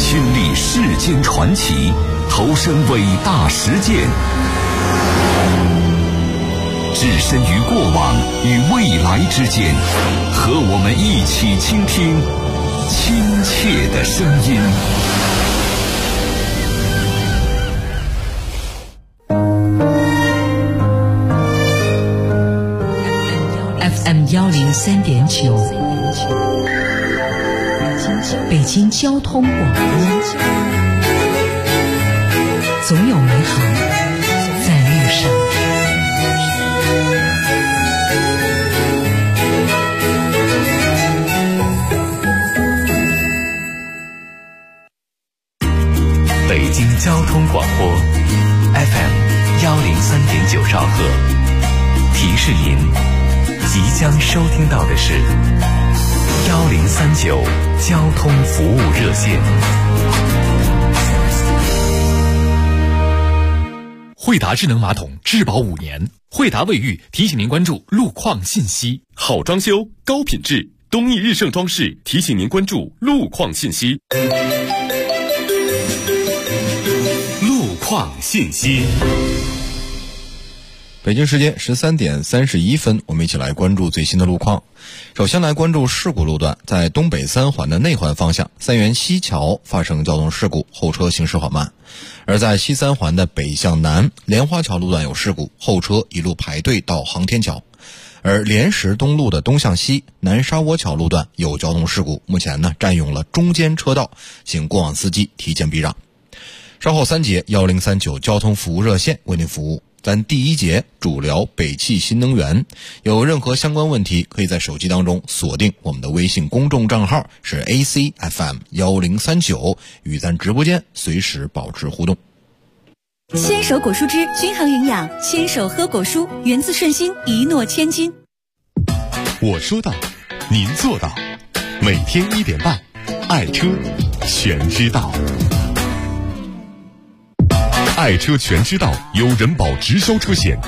亲历世间传奇，投身伟大实践，置身于过往与未来之间，和我们一起倾听亲切的声音。 FM 103.9，北京交通广播，总有美好在路上。 北京交通广播 FM 103.9兆赫，提示您即将收听到的是1039交通服务热线。 惠达智能马桶质保5年，惠达卫浴提醒您关注路况信息。 好装修，高品质，东义日盛装饰提醒您关注路况信息。路况信息。 北京时间13点31分，我们一起来关注最新的路况。首先来关注事故路段，在东北三环的内环方向，三元西桥发生交通事故，后车行驶缓慢；而在西三环的北向南莲花桥路段有事故，后车一路排队到航天桥；而莲石东路的东向西南沙窝桥路段有交通事故，目前占用了中间车道，请过往司机提前避让。稍后3节1039交通服务热线为您服务。咱第1节主聊北汽新能源，有任何相关问题可以在手机当中锁定我们的微信公众账号是 ACFM1039，与咱直播间随时保持互动。 牵手果蔬汁均衡营养，牵手喝果蔬，源自顺心，一诺千金。 我说到，您做到，每天1点半，爱车全知道。爱车全知道由人保直销车险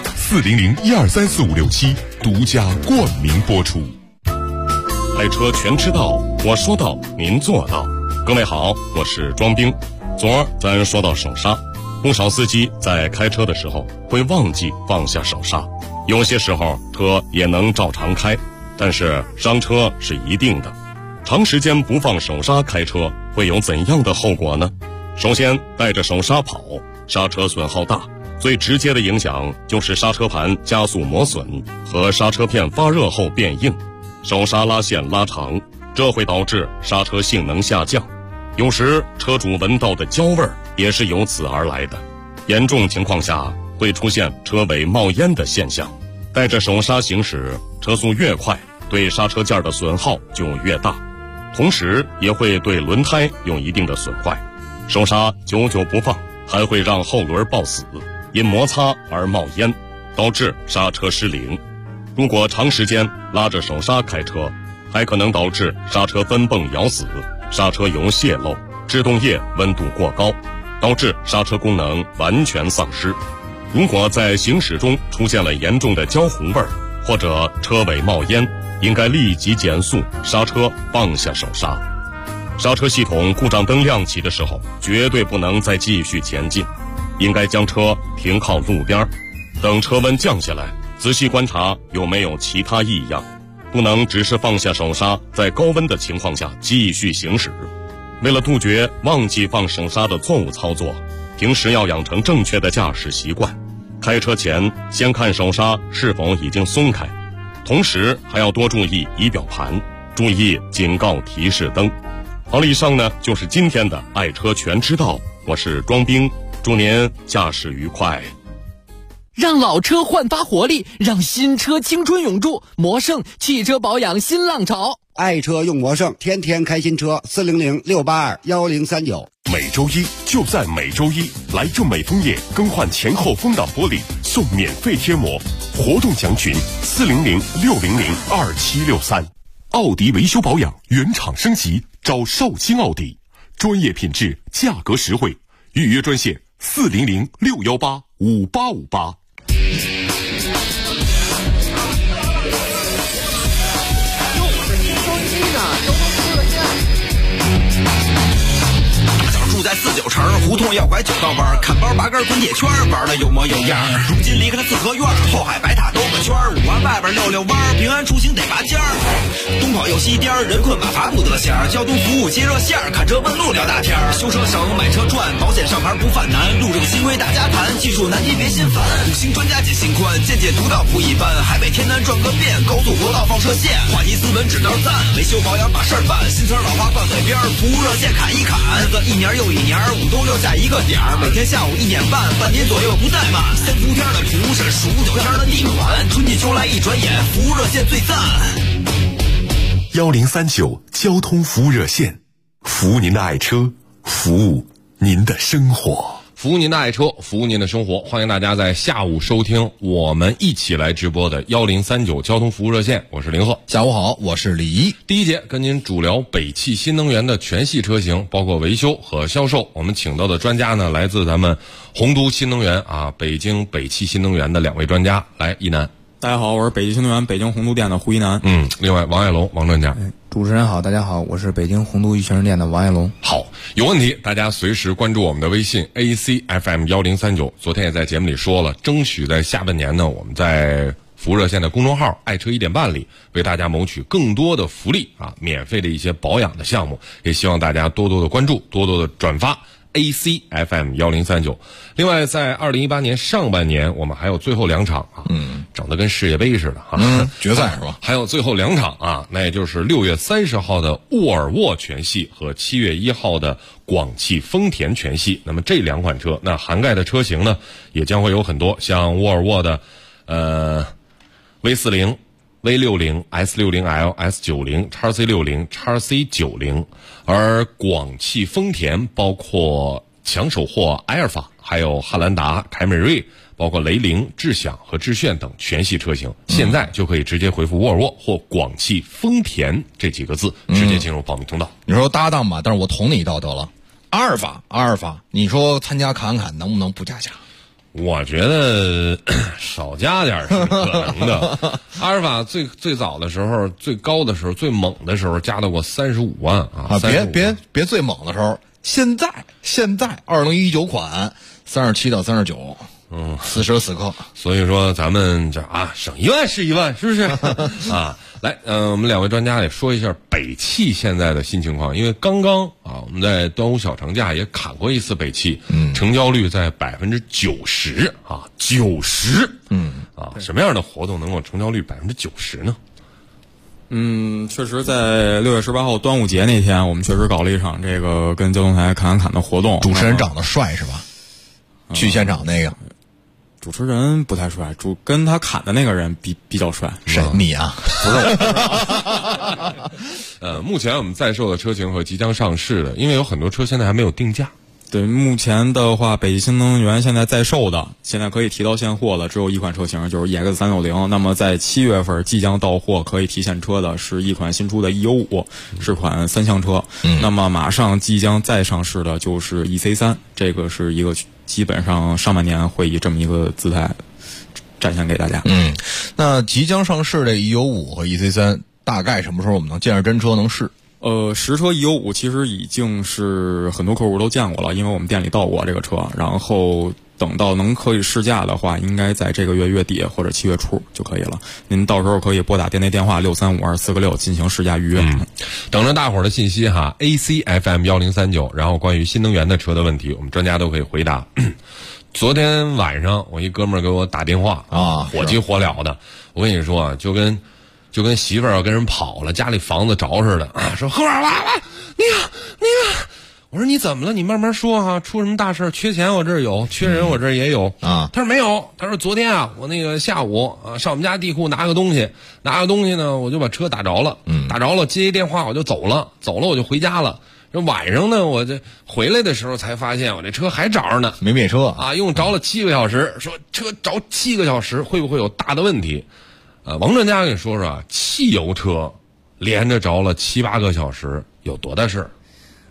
400123456独家冠名播出。爱车全知道，我说到，您做到。各位好，我是庄兵。昨儿咱说到手刹，不少司机在开车的时候会忘记放下手刹，有些时候车也能照常开，但是伤车是一定的。长时间不放手刹开车会有怎样的后果呢？首先，带着手刹跑，刹车损耗大，最直接的影响就是刹车盘加速磨损和刹车片发热后变硬，手刹拉线拉长，这会导致刹车性能下降。有时车主闻到的焦味也是由此而来的，严重情况下会出现车尾冒烟的现象。带着手刹行驶，车速越快，对刹车件的损耗就越大，同时也会对轮胎有一定的损坏。手刹久久不放，还会让后轮抱死，因摩擦而冒烟，导致刹车失灵。如果长时间拉着手刹开车，还可能导致刹车分泵咬死，刹车油泄漏，制动液温度过高，导致刹车功能完全丧失。如果在行驶中出现了严重的焦糊味或者车尾冒烟，应该立即减速刹车，放下手刹。刹车系统故障灯亮起的时候，绝对不能再继续前进，应该将车停靠路边，等车温降下来，仔细观察有没有其他异样，不能只是放下手刹，在高温的情况下继续行驶。为了杜绝忘记放手刹的错误操作，平时要养成正确的驾驶习惯。开车前先看手刹是否已经松开，同时还要多注意仪表盘，注意警告提示灯。好了，以上呢就是今天的爱车全知道，我是庄兵，祝您驾驶愉快。 让老车焕发活力，让新车青春永驻。魔胜汽车保养新浪潮， 爱车用魔胜，天天开新车，400-682-1039。 每周一就在每周一，来正美枫叶更换前后风挡玻璃送免费贴膜，活动详询400-600-2763。奥迪维修保养原厂升级，找绍兴奥迪，专业品质，价格实惠，预约专线400-618-5858。 在49城，胡同要拐9道弯，看包拔根滚铁圈，玩的有模有样。如今离开了四合院，后海白塔兜个圈，5环外边溜弯，平安出行得拔尖儿。东跑又西颠，人困马乏不得闲，交通服务接热线，看车问路聊大天，修车省买车赚，保险上牌不犯难，路这个新规大家谈，技术难题别心烦。5星专家解心宽，见解独到不一般，海北天南转个遍，高速国道放射线，话题斯文指标赞，维修保养把事儿办，新车老花放嘴边，服务热线砍一砍，日子一年又一年，5都留下一个点儿，每天下午1点半，半年左右不怠慢。3伏天的图是数9天的地暖，春季秋来一转眼，服务热线最赞。 1039交通服务热线，服务您的爱车，服务您的生活。 服务您的爱车，服务您的生活。欢迎大家在下午收听我们一起来直播的1039交通服务热线，我是林鹤。 下午好，我是李一。 第一节跟您主聊北汽新能源的全系车型，包括维修和销售。我们请到的专家呢，来自咱们洪都新能源北京北汽新能源的2位专家。来，一南。 大家好，我是北汽新能源北京洪都店的胡一南。 另外王爱龙，王专家。 主持人好，大家好，我是北京洪都玉泉店的王爱龙。 好，有问题大家随时关注我们的微信 ACFM1039。昨天也在节目里说了，争取在下半年呢，我们在服务热线的公众号爱车1点半里为大家谋取更多的福利免费的一些保养的项目，也希望大家多多的关注，多多的转发。ACFM1039。另外，在2018年上半年，我们还有最后2场整得跟世界杯似的决赛是吧？ 还有最后2场那也就是6月30号的沃尔沃全系和7月1号的广汽丰田全系。那么这2款车，那涵盖的车型呢，也将会有很多，像沃尔沃的V40。V60、S60L、S90、XC60、XC90，而广汽丰田包括抢手货埃尔法，还有汉兰达、凯美瑞，包括雷凌、智享和致炫等全系车型，现在就可以直接回复沃尔沃或广汽丰田这几个字，直接进入报名通道。 你说搭档吧，但是我捅你一刀得了。阿尔法，你说参加侃能不能不加价？ 我觉得少加点是可能的。阿尔法最早的时候，最高的时候，最猛的时候加到过35万别最猛的时候，现在2019款37到39。此时此刻， 所以说咱们这省1万是1万，是不是来，我们2位专家也说一下北汽现在的新情况，因为刚刚我们在端午小长假也砍过一次北汽，成交率在90%90%，什么样的活动能够成交率90%呢？ 确实，在6月18号端午节那天，我们确实搞了一场这个跟交通台侃的活动。 主持人长得帅是吧？去现场那个。 主持人不太帅，跟他砍的那个人比较帅， 神秘啊！ 不是目前我们在售的车型和即将上市的，因为有很多车现在还没有定价。 对，目前的话，北汽新能源现在在售的，现在可以提到现货的只有1款车型，就是 EX360。那么在7月份即将到货可以提现车的是一款新出的 EU5，是款3厢车。那么马上即将再上市的就是 EC3，这个是一个基本上上半年会以这么一个姿态展现给大家。 那即将上市的 EU5 和 EC3 大概什么时候我们能见着真车能试？ 实车 EU5 其实已经是很多客户都见过了，因为我们店里到过这个车，然后等到可以试驾的话，应该在这个月底或者7月初就可以了。您到时候可以拨打店内电话6352446进行试驾预约。 等着大伙儿的信息哈 ，ACFM1039，然后关于新能源的车的问题，我们专家都可以回答。昨天晚上我一哥们儿给我打电话火急火燎的，我跟你说就跟媳妇儿要跟人跑了，家里房子着似的说喝点娃娃，你看，我说你怎么了？你慢慢说出什么大事？缺钱我这儿有，缺人我这儿也有他说没有，他说昨天我那个下午上我们家地库拿个东西呢，我就把车打着了，接一电话我就走了我就回家了。这晚上呢，我这回来的时候才发现我这车还着着呢， 没灭车用着了7个小时，说车着7个小时会不会有大的问题？王专家跟你说说汽油车连着着了7、8个小时有多大事？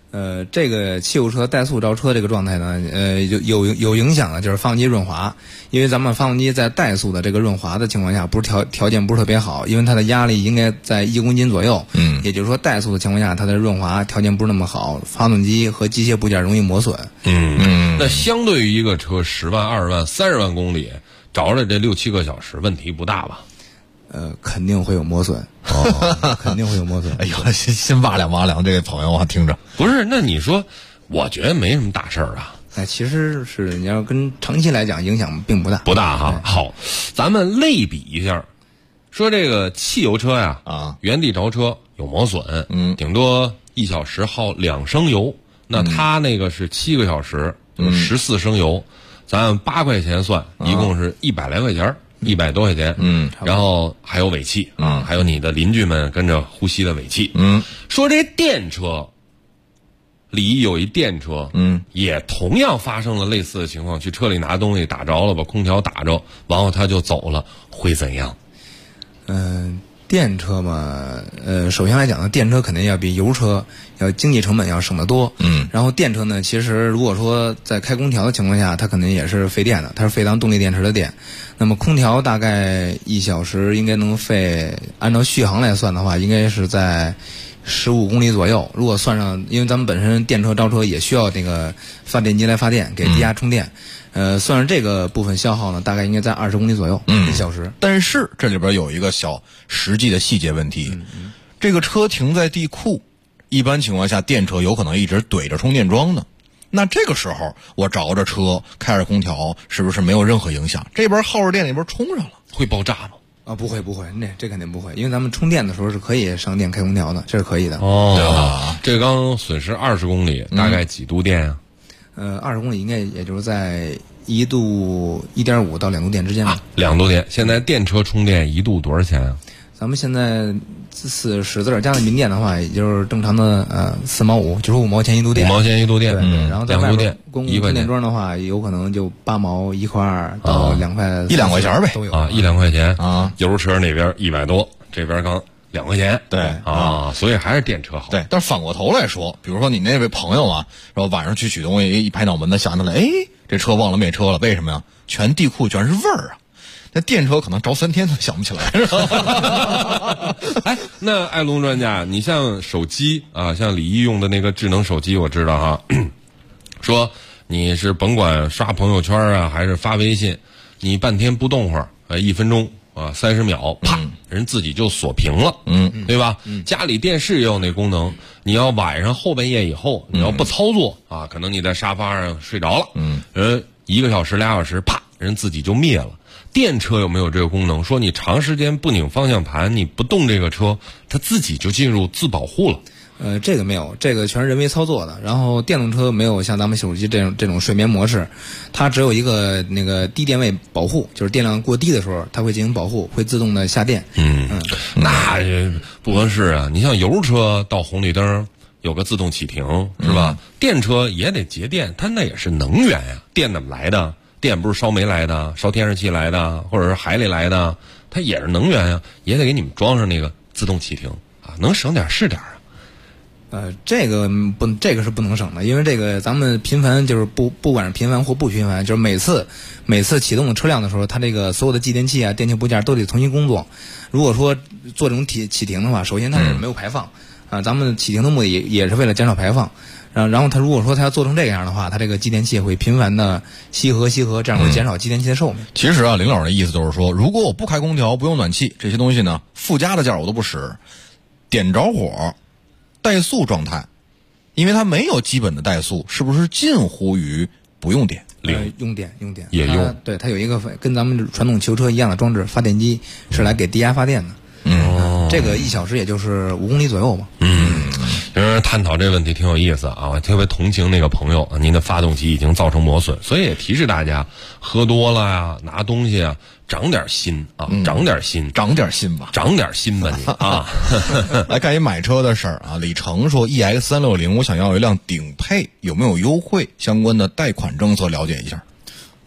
这个汽油车怠速着车这个状态呢，有影响的就是发动机润滑，因为咱们发动机在怠速的这个润滑的情况下，不是条件不是特别好，因为它的压力应该在1公斤左右，也就是说怠速的情况下，它的润滑条件不是那么好，发动机和机械部件容易磨损。 那相对于一个车10万、20万、30万公里，着了这6、7个小时，问题不大吧？ 肯定会有磨损，肯定会有磨损。 哎呦，心哇凉哇凉，这位朋友啊，听着不是？那你说，我觉得没什么大事儿啊。 其实是你要跟长期来讲，影响并不大， 不大哈。好，咱们类比一下，说这个汽油车呀，原地着车有磨损，顶多1小时耗2升油，那它那个是7个小时，14升油，咱按8块钱算，一共是100来块钱。100多块钱，然后还有尾气啊，还有你的邻居们跟着呼吸的尾气。说这电车，里有一电车，也同样发生了类似的情况，去车里拿东西打着了，把空调打着，然后他就走了，会怎样？ 电车嘛，首先来讲呢，电车肯定要比油车要经济成本要省得多。然后电车呢，其实如果说在开空调的情况下，它肯定也是费电的，它是费当动力电池的电。那么空调大概1小时应该能费，按照续航来算的话，应该是在15公里左右。如果算上，因为咱们本身电车招车也需要那个发电机来发电，给低压充电。算上这个部分消耗呢，大概应该在20公里左右1小时。 但是这里边有一个小实际的细节问题，这个车停在地库，一般情况下电车有可能一直怼着充电桩呢。那这个时候我着着车开着空调，是不是没有任何影响？这边耗着电，那边充上了，会爆炸吗？ 不会，这肯定不会，因为咱们充电的时候是可以上电开空调的，这是可以的。 这刚损失20公里，大概几度电啊 ？20公里应该也就是在1度1.5到2度电之间吧。 2度电，现在电车充电1度多少钱啊？ 咱们现在使字加上民电的话，也就是正常的4毛5，就是5毛钱1度电。 5毛钱1度电， 然后在外边公共充电桩的话，有可能就8毛1块到2块 1、2块钱呗， 都有 1、2块钱啊。油车那边100多，这边刚2块钱， 对所以还是电车好。 对，但是反过头来说，比如说你那位朋友啊，然后晚上去取东西，一拍脑门子想起来，这车忘了灭车了，为什么呀？全地库全是味儿啊！那电车可能着3天都想不起来，是吧？ 那爱龙专家，你像手机啊，像李毅用的那个智能手机，我知道哈，说你是甭管刷朋友圈啊，还是发微信，你半天不动会儿，1分钟啊，30秒，啪，人自己就锁屏了，对吧？家里电视也有那功能，你要晚上后半夜以后，你要不操作啊，可能你在沙发上睡着了，人1个小时、2小时，啪，人自己就灭了。电车有没有这个功能？说你长时间不拧方向盘，你不动这个车，它自己就进入自保护了。 这个没有，这个全是人为操作的。然后电动车没有像咱们手机这种睡眠模式，它只有一个那个低电位保护，就是电量过低的时候，它会进行保护，会自动的下电。 那不合适啊！你像油车到红绿灯有个自动启停，是吧？电车也得节电，它那也是能源呀。电怎么来的？电不是烧煤来的，烧天然气来的，或者是海里来的，它也是能源呀，也得给你们装上那个自动启停啊，能省点是点啊。 这个是不能省的，因为这个咱们频繁就是不管是频繁或不频繁，就是每次启动的车辆的时候，它这个所有的继电器啊、电气部件都得重新工作。如果说做这种启停的话，首先它是没有排放啊，咱们启停的目的也是为了减少排放。然后它如果说它要做成这个样的话，它这个继电器会频繁的吸合，这样会减少继电器的寿命。 其实啊，林老师的意思就是说，如果我不开空调，不用暖气，这些东西呢，附加的件我都不使，点着火，怠速状态，因为它没有基本的怠速，是不是近乎于不用电？ 用电也用。 对，它有一个跟咱们传统汽油车一样的装置，发电机是来给低压发电的。这个1小时也就是5公里左右嘛。 有人探讨这个问题挺有意思啊，我特别同情那个朋友，您的发动机已经造成磨损，所以也提示大家，喝多了呀，拿东西啊，长点心啊，长点心吧你啊。 来看一买车的事儿啊，李成说 EX360，我想要一辆顶配，有没有优惠？相关的贷款政策了解一下。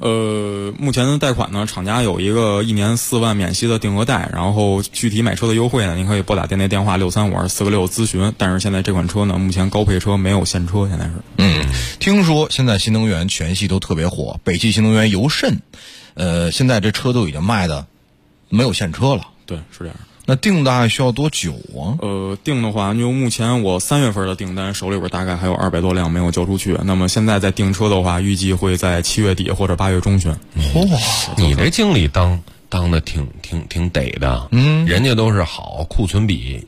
目前的贷款呢，厂家有一个1年4万免息的定额贷，然后具体买车的优惠呢，您可以拨打店内电话6352446咨询。但是现在这款车呢，目前高配车没有现车，现在是。 听说现在新能源全系都特别火，北汽新能源尤甚。现在这车都已经卖的没有现车了。 对，是这样。 那定大概需要多久啊？ 定的话，就目前我3月份的订单手里边大概还有200多辆没有交出去。那么现在在订车的话，预计会在7月底或者8月中旬。 哇，你这经理当的挺得的。人家都是好库存比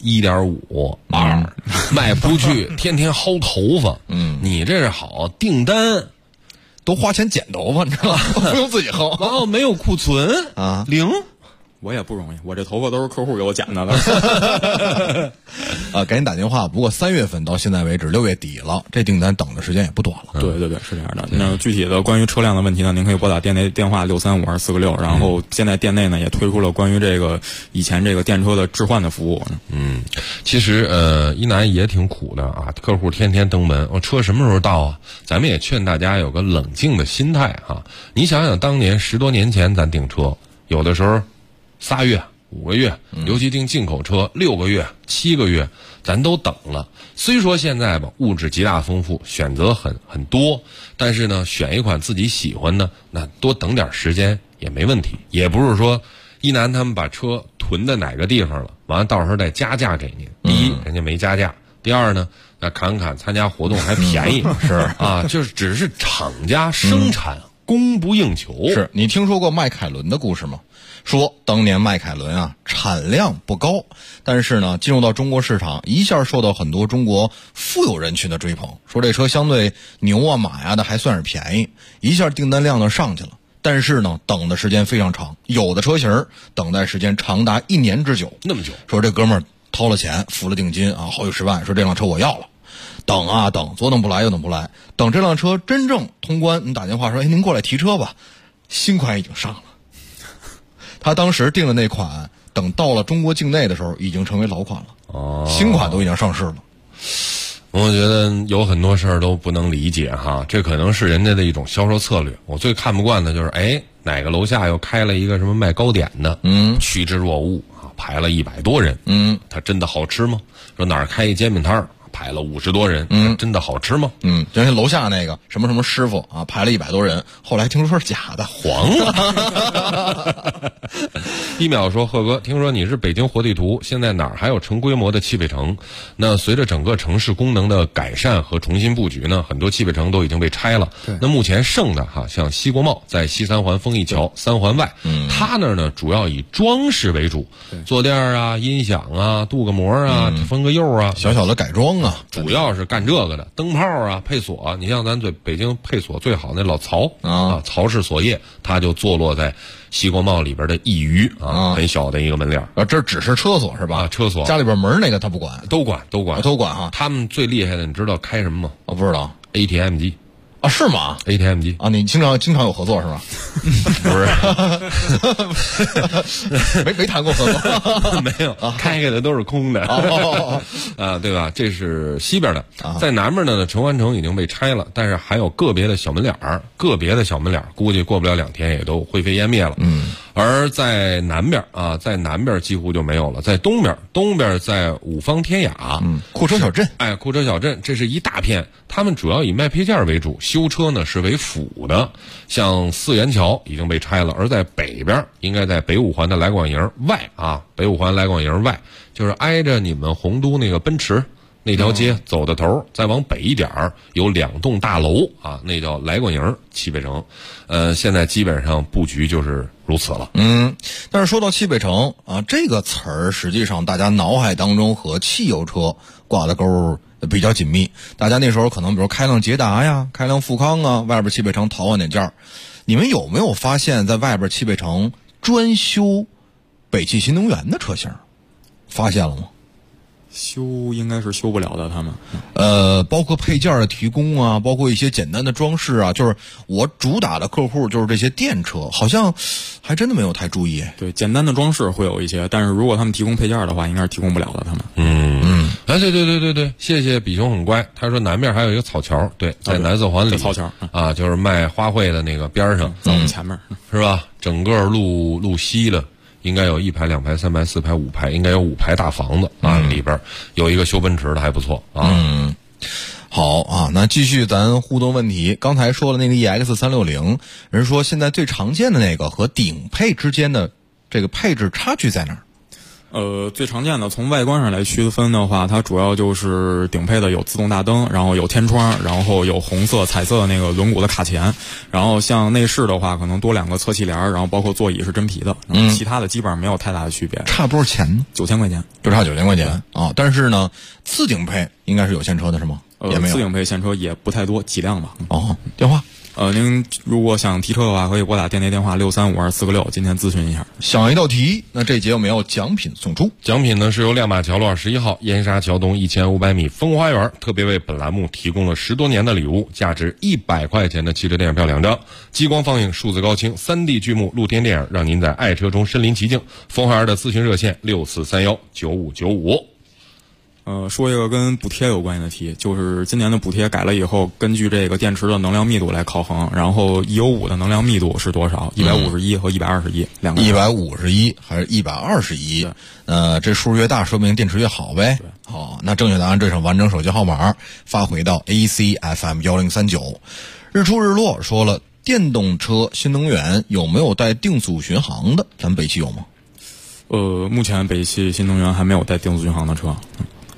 1.5、2，卖不出去，天天薅头发。你这是好订单， 都花钱剪头发，你知道吗？不用自己薅。 然后没有库存啊，0。 我也不容易，我这头发都是客户给我剪的了。 赶紧打电话。不过3月份到现在为止6月底了，这订单等的时间也不短了。 对，是这样的。那具体的关于车辆的问题呢，您可以拨打店内电话6352446。然后现在店内呢也推出了关于这个以前这个电车的置换的服务。 其实一南也挺苦的啊，客户天天登门，我车什么时候到啊？咱们也劝大家有个冷静的心态啊。你想想当年10多年前咱订车，有的时候3月、5个月，尤其订进口车6个月、7个月，咱都等了。虽说现在吧物质极大丰富，选择很多，但是呢选一款自己喜欢的，那多等点时间也没问题。也不是说一南他们把车囤在哪个地方了，完了到时候再加价给您。第一，人家没加价；第二呢，那砍参加活动还便宜。 是啊，就是只是厂家生产供不应求。 是你听说过迈凯伦的故事吗？说当年迈凯伦啊产量不高，但是呢进入到中国市场，一下受到很多中国富有人群的追捧，说这车相对牛啊马呀的还算是便宜，一下订单量就上去了。但是呢等的时间非常长，有的车型等待时间长达1年之久。 那么久？ 说这哥们儿掏了钱付了定金啊，好几十万，说这辆车我要了。等啊等，左等不来右等不来，等这辆车真正通关，你打电话说您过来提车吧，新款已经上了。他当时订的那款，等到了中国境内的时候，已经成为老款了。新款都已经上市了。 我觉得有很多事儿都不能理解哈，这可能是人家的一种销售策略。我最看不惯的就是，哪个楼下又开了一个什么卖糕点的，趋之若鹜啊，排了100多人，它真的好吃吗？说哪儿开一煎饼摊儿，排了50多人，真的好吃吗？ 就像楼下那个什么什么师傅啊，排了100多人，后来听说是假的， 黄了。1秒说，贺哥，听说你是北京活地图，现在哪儿还有成规模的汽配城？那随着整个城市功能的改善和重新布局呢，很多汽配城都已经被拆了。那目前剩的像西国贸在西三环丰益桥3环外，它那儿呢主要以装饰为主，坐垫啊、音响啊、镀个膜啊、封个釉啊， 小小的改装啊， 主要是干这个的。灯泡啊、配锁，你像咱北京配锁最好那老曹啊，曹氏锁业，它就坐落在西国贸里边的一隅啊，很小的一个门脸。 这只是车锁是吧？ 车锁， 家里边门那个他不管， 都管哈。 他们最厉害的，你知道开什么吗？ 我不知道 ，ATM 机。 啊，是吗 ？ATM 机啊，你经常有合作是吧？ 不是，没谈过合作， 没有，开的都是空的。对吧？这是西边的，在南边呢，城环城已经被拆了，但是还有个别的小门脸儿，估计过不了2天也都灰飞烟灭了。而在南边几乎就没有了，在东边在五方天雅， 库车小镇， 库车小镇，这是一大片，他们主要以卖配件为主，修车呢是为辅的。像4元桥已经被拆了，而在北边，应该在北五环的来广营外北五环来广营外，就是挨着你们洪都那个奔驰那条街走的头，再往北一点有2栋大楼啊，那叫来广营汽配城。现在基本上布局就是如此了。 但是说到汽配城啊，这个词儿实际上大家脑海当中和汽油车挂的钩比较紧密。大家那时候可能比如开辆捷达呀，开辆富康啊，外边汽配城淘换哪件，你们有没有发现在外边汽配城专修北汽新能源的车型？发现了吗？ 修应该是修不了的，他们。 包括配件的提供啊，包括一些简单的装饰啊，就是我主打的客户就是这些电车，好像还真的没有太注意。 对，简单的装饰会有一些，但是如果他们提供配件的话，应该是提供不了的。他们。 对，谢谢比熊很乖。他说南面还有一个草桥，对，在南四环里草桥啊，就是卖花卉的那个边上， 在我们前面是吧？整个路西了。应该有1排、2排、3排、4排、5排，应该有5排大房子啊，里边有一个修奔驰的还不错啊。 好啊，那继续咱互动问题。刚才说了那个 EX360，人说现在最常见的那个和顶配之间的这个配置差距在哪儿？ 最常见的从外观上来区分的话，它主要就是顶配的有自动大灯，然后有天窗，然后有红色彩色的那个轮毂的卡钳，然后像内饰的话可能多2个侧气帘，然后包括座椅是真皮的，其他的基本上没有太大的区别。 差多少钱呢 ？9000块钱， 就差9000块钱啊！但是呢，次顶配应该是有现车的是吗？也没有。 次顶配现车也不太多，几辆吧。 电话。 您如果想提车的话，可以拨打店内电话6352446，今天咨询一下。 想一道题，那这节我们要奖品送出。 奖品呢是由亮马桥路21号燕莎桥东1500米风花园特别为本栏目提供了10多年的礼物，价值100块钱的汽车电影票2张，激光放映数字高清 3D 剧目露天电影，让您在爱车中身临其境。风花园的咨询热线64319595。 说一个跟补贴有关系的题，就是今年的补贴改了以后，根据这个电池的能量密度来考核，然后 E95 的能量密度是多少？151和121两个。 151还是121？这数越大，说明电池越好呗。好，那正确答案这上完整手机号码发回到 ACFM1039。日出日落说了，电动车新能源有没有带定速巡航的？咱们北汽有吗？ 目前北汽新能源还没有带定速巡航的车。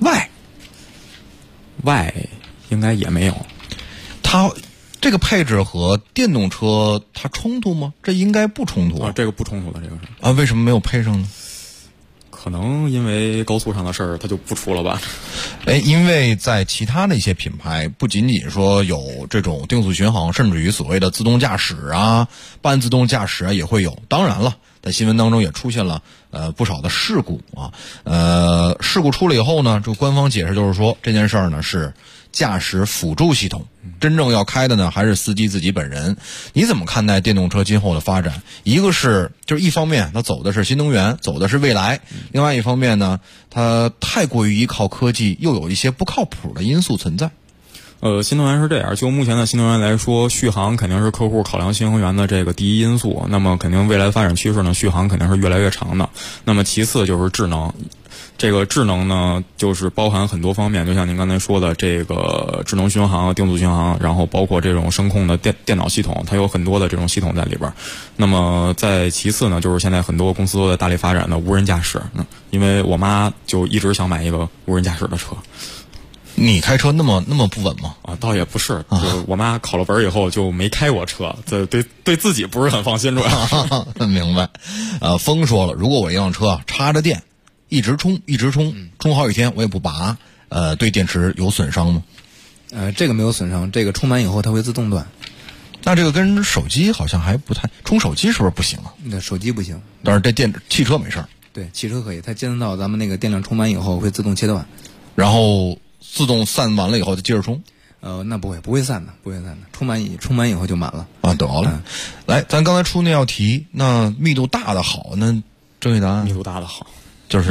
外应该也没有。 它这个配置和电动车它冲突吗？这应该不冲突啊，这个不冲突的，这个是啊，为什么没有配上呢？ 可能因为高速上的事儿，它就不出了吧。 因为在其他的一些品牌，不仅仅说有这种定速巡航，甚至于所谓的自动驾驶啊、半自动驾驶啊也会有。当然了，在新闻当中也出现了不少的事故啊。事故出了以后呢，这官方解释就是说这件事儿呢是驾驶辅助系统，真正要开的呢还是司机自己本人。你怎么看待电动车今后的发展？一个是就是一方面它走的是新能源，走的是未来，另外一方面呢它太过于依靠科技，又有一些不靠谱的因素存在。 新能源是这样，就目前的新能源来说，续航肯定是客户考量新能源的这个第一因素。那么肯定未来的发展趋势呢，续航肯定是越来越长的。那么其次就是智能。这个智能呢，就是包含很多方面，就像您刚才说的这个智能巡航、定速巡航，然后包括这种声控的电脑系统，它有很多的这种系统在里边。那么再其次呢，就是现在很多公司都在大力发展的无人驾驶。因为我妈就一直想买一个无人驾驶的车。 你开车那么不稳吗？ 倒也不是，就我妈考了本以后就没开过车，这对自己不是很放心，主要。 明白。风说了，如果我一辆车插着电，一直充好几天，我也不拔，对电池有损伤吗？ 这个没有损伤，这个充满以后它会自动断。 那这个跟手机好像还不太，充手机是不是不行啊？ 那手机不行， 但是这汽车没事儿。 对，汽车可以，它监测到咱们那个电量充满以后会自动切断， 然后自动散完了以后再接着充。 那不会散的，充满以后就满了啊。得了，来，咱刚才出那道题，那密度大的好，那正确答案密度大的好， 就是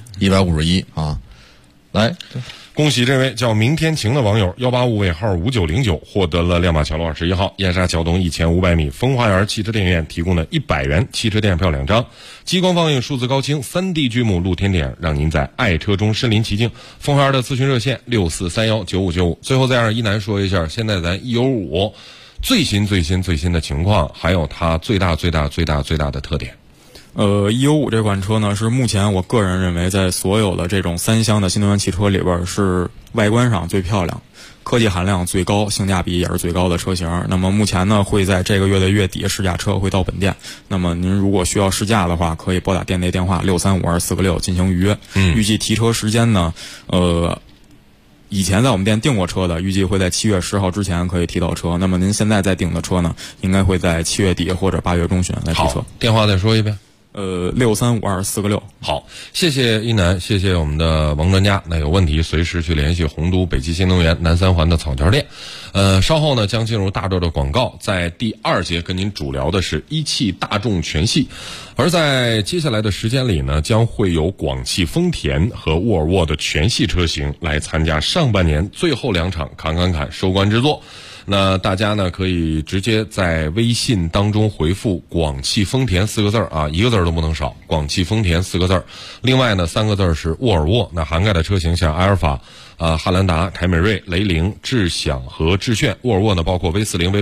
151啊。来， 恭喜这位叫明天晴的网友185尾号5909获得了亮马桥路21号燕莎桥东1500米风花园汽车电影院提供的100元汽车电影票2张，激光放映数字高清 3D 剧目露天电影，让您在爱车中身临其境。风花园的咨询热线64319595。最后再让一楠说一下，现在咱E95最新的情况，还有它最大的特点。 E95这款车呢，是目前我个人认为在所有的这种3厢的新能源汽车里边是外观上最漂亮，科技含量最高，性价比也是最高的车型。那么目前呢，会在这个月的月底试驾车会到本店。那么您如果需要试驾的话，可以拨打店内电话6352446进行预约。预计提车时间呢，以前在我们店订过车的，预计会在7月10号之前可以提到车。那么您现在在订的车呢，应该会在7月底或者8月中旬来提车。 电话再说一遍 635246。 好，谢谢一楠，谢谢我们的王专家。那有问题随时去联系洪都北汽新能源南三环的草条店。稍后呢将进入大段的广告，在第2节跟您主聊的是一汽大众全系，而在接下来的时间里呢，将会有广汽丰田和沃尔沃的全系车型来参加上半年最后2场侃收官之作。那大家呢可以直接在微信当中回复广汽丰田4个字啊，1个字都不能少，广汽丰田4个字。另外呢3个字是沃尔沃，那涵盖的车型像阿尔法、汉兰达、凯美瑞、雷凌、智享和致炫。沃尔沃呢包括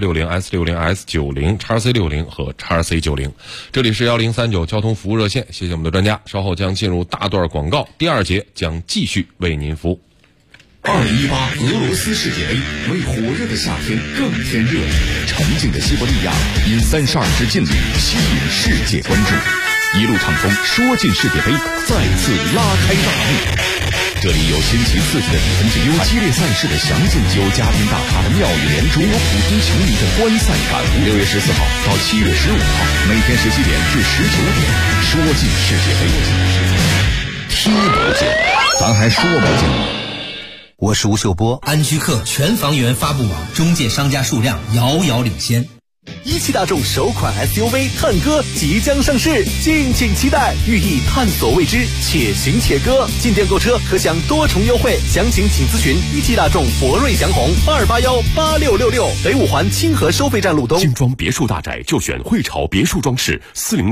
V40、V60、S60、S90、XC60 和 XC90。这里是1039交通服务热线，谢谢我们的专家。稍后将进入大段广告，第2节将继续为您服务。 2018俄罗斯世界杯为火热的夏天更添热力，沉静的西伯利亚因32支劲旅吸引世界关注，一路畅通说进世界杯再次拉开大幕。这里有新奇刺激的比分之有激烈赛事的详尽，有家庭大咖的妙语连珠，有普通球迷的观赛感悟。6月14号到7月15号，每天17点至19点，说进世界杯，踢不进，咱还说不进吗？ 我是吴秀波，安居客全房源发布网中介商家数量遥遥领先。 一汽大众首款 SUV 探歌即将上市，敬请期待，寓意探索未知，且行且歌。进店购车可享多重优惠，详情请咨询一汽大众博瑞祥宏2818666，北五环清河收费站路东。 精装别墅大宅就选汇潮别墅装饰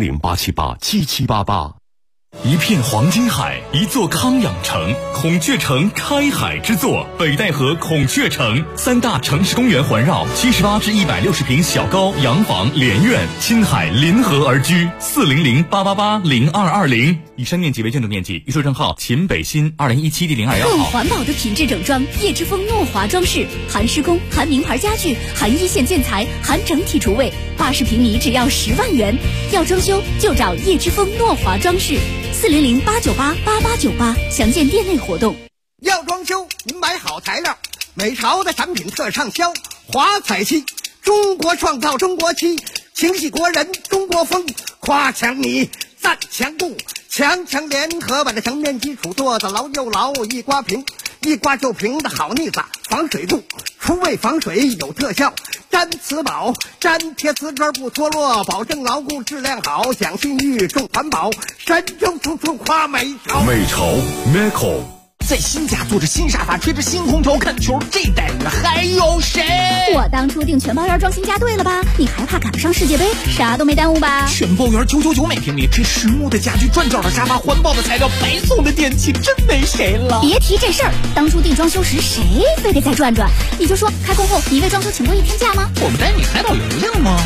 ，400-878-7788。一片黄金海，一座康养城，孔雀城开海之作，北戴河孔雀城，3大城市公园环绕，78至160平小高洋房连院，亲海临河而居，400-888-0220。以上面积为建筑面积，预售证号秦北新2017第021号。 更环保的品质整装，叶之峰诺华装饰，含施工，含名牌家具，含一线建材，含整体厨卫，80平米只要10万元。要装修就找叶之峰诺华装饰，400-898-8898，详见店内活动。 要装修，您买好材料，美潮的产品特畅销，华彩漆，中国创造中国漆，情系国人中国风，夸墙你赞墙布，强联合把这墙面基础做得牢又牢，一刮平，一刮就平的好腻子，防水度，除味防水有特效，粘瓷宝，粘贴瓷砖不脱落，保证牢固质量好，讲信誉重环保，神州处处夸美潮。 美潮 Meco。 在新家坐着新沙发，吹着新空调看球，这待遇还有谁？ 我当初订全包园装新家对了吧？你还怕赶不上世界杯？啥都没耽误吧？ 全包园999每平米，这实木的家具，转角的沙发，环保的材料，白送的电器，真没谁了。 别提这事儿，当初订装修时谁非得再转转？你就说开工后你为装修请过1天假吗？ 我们带你海岛游游吗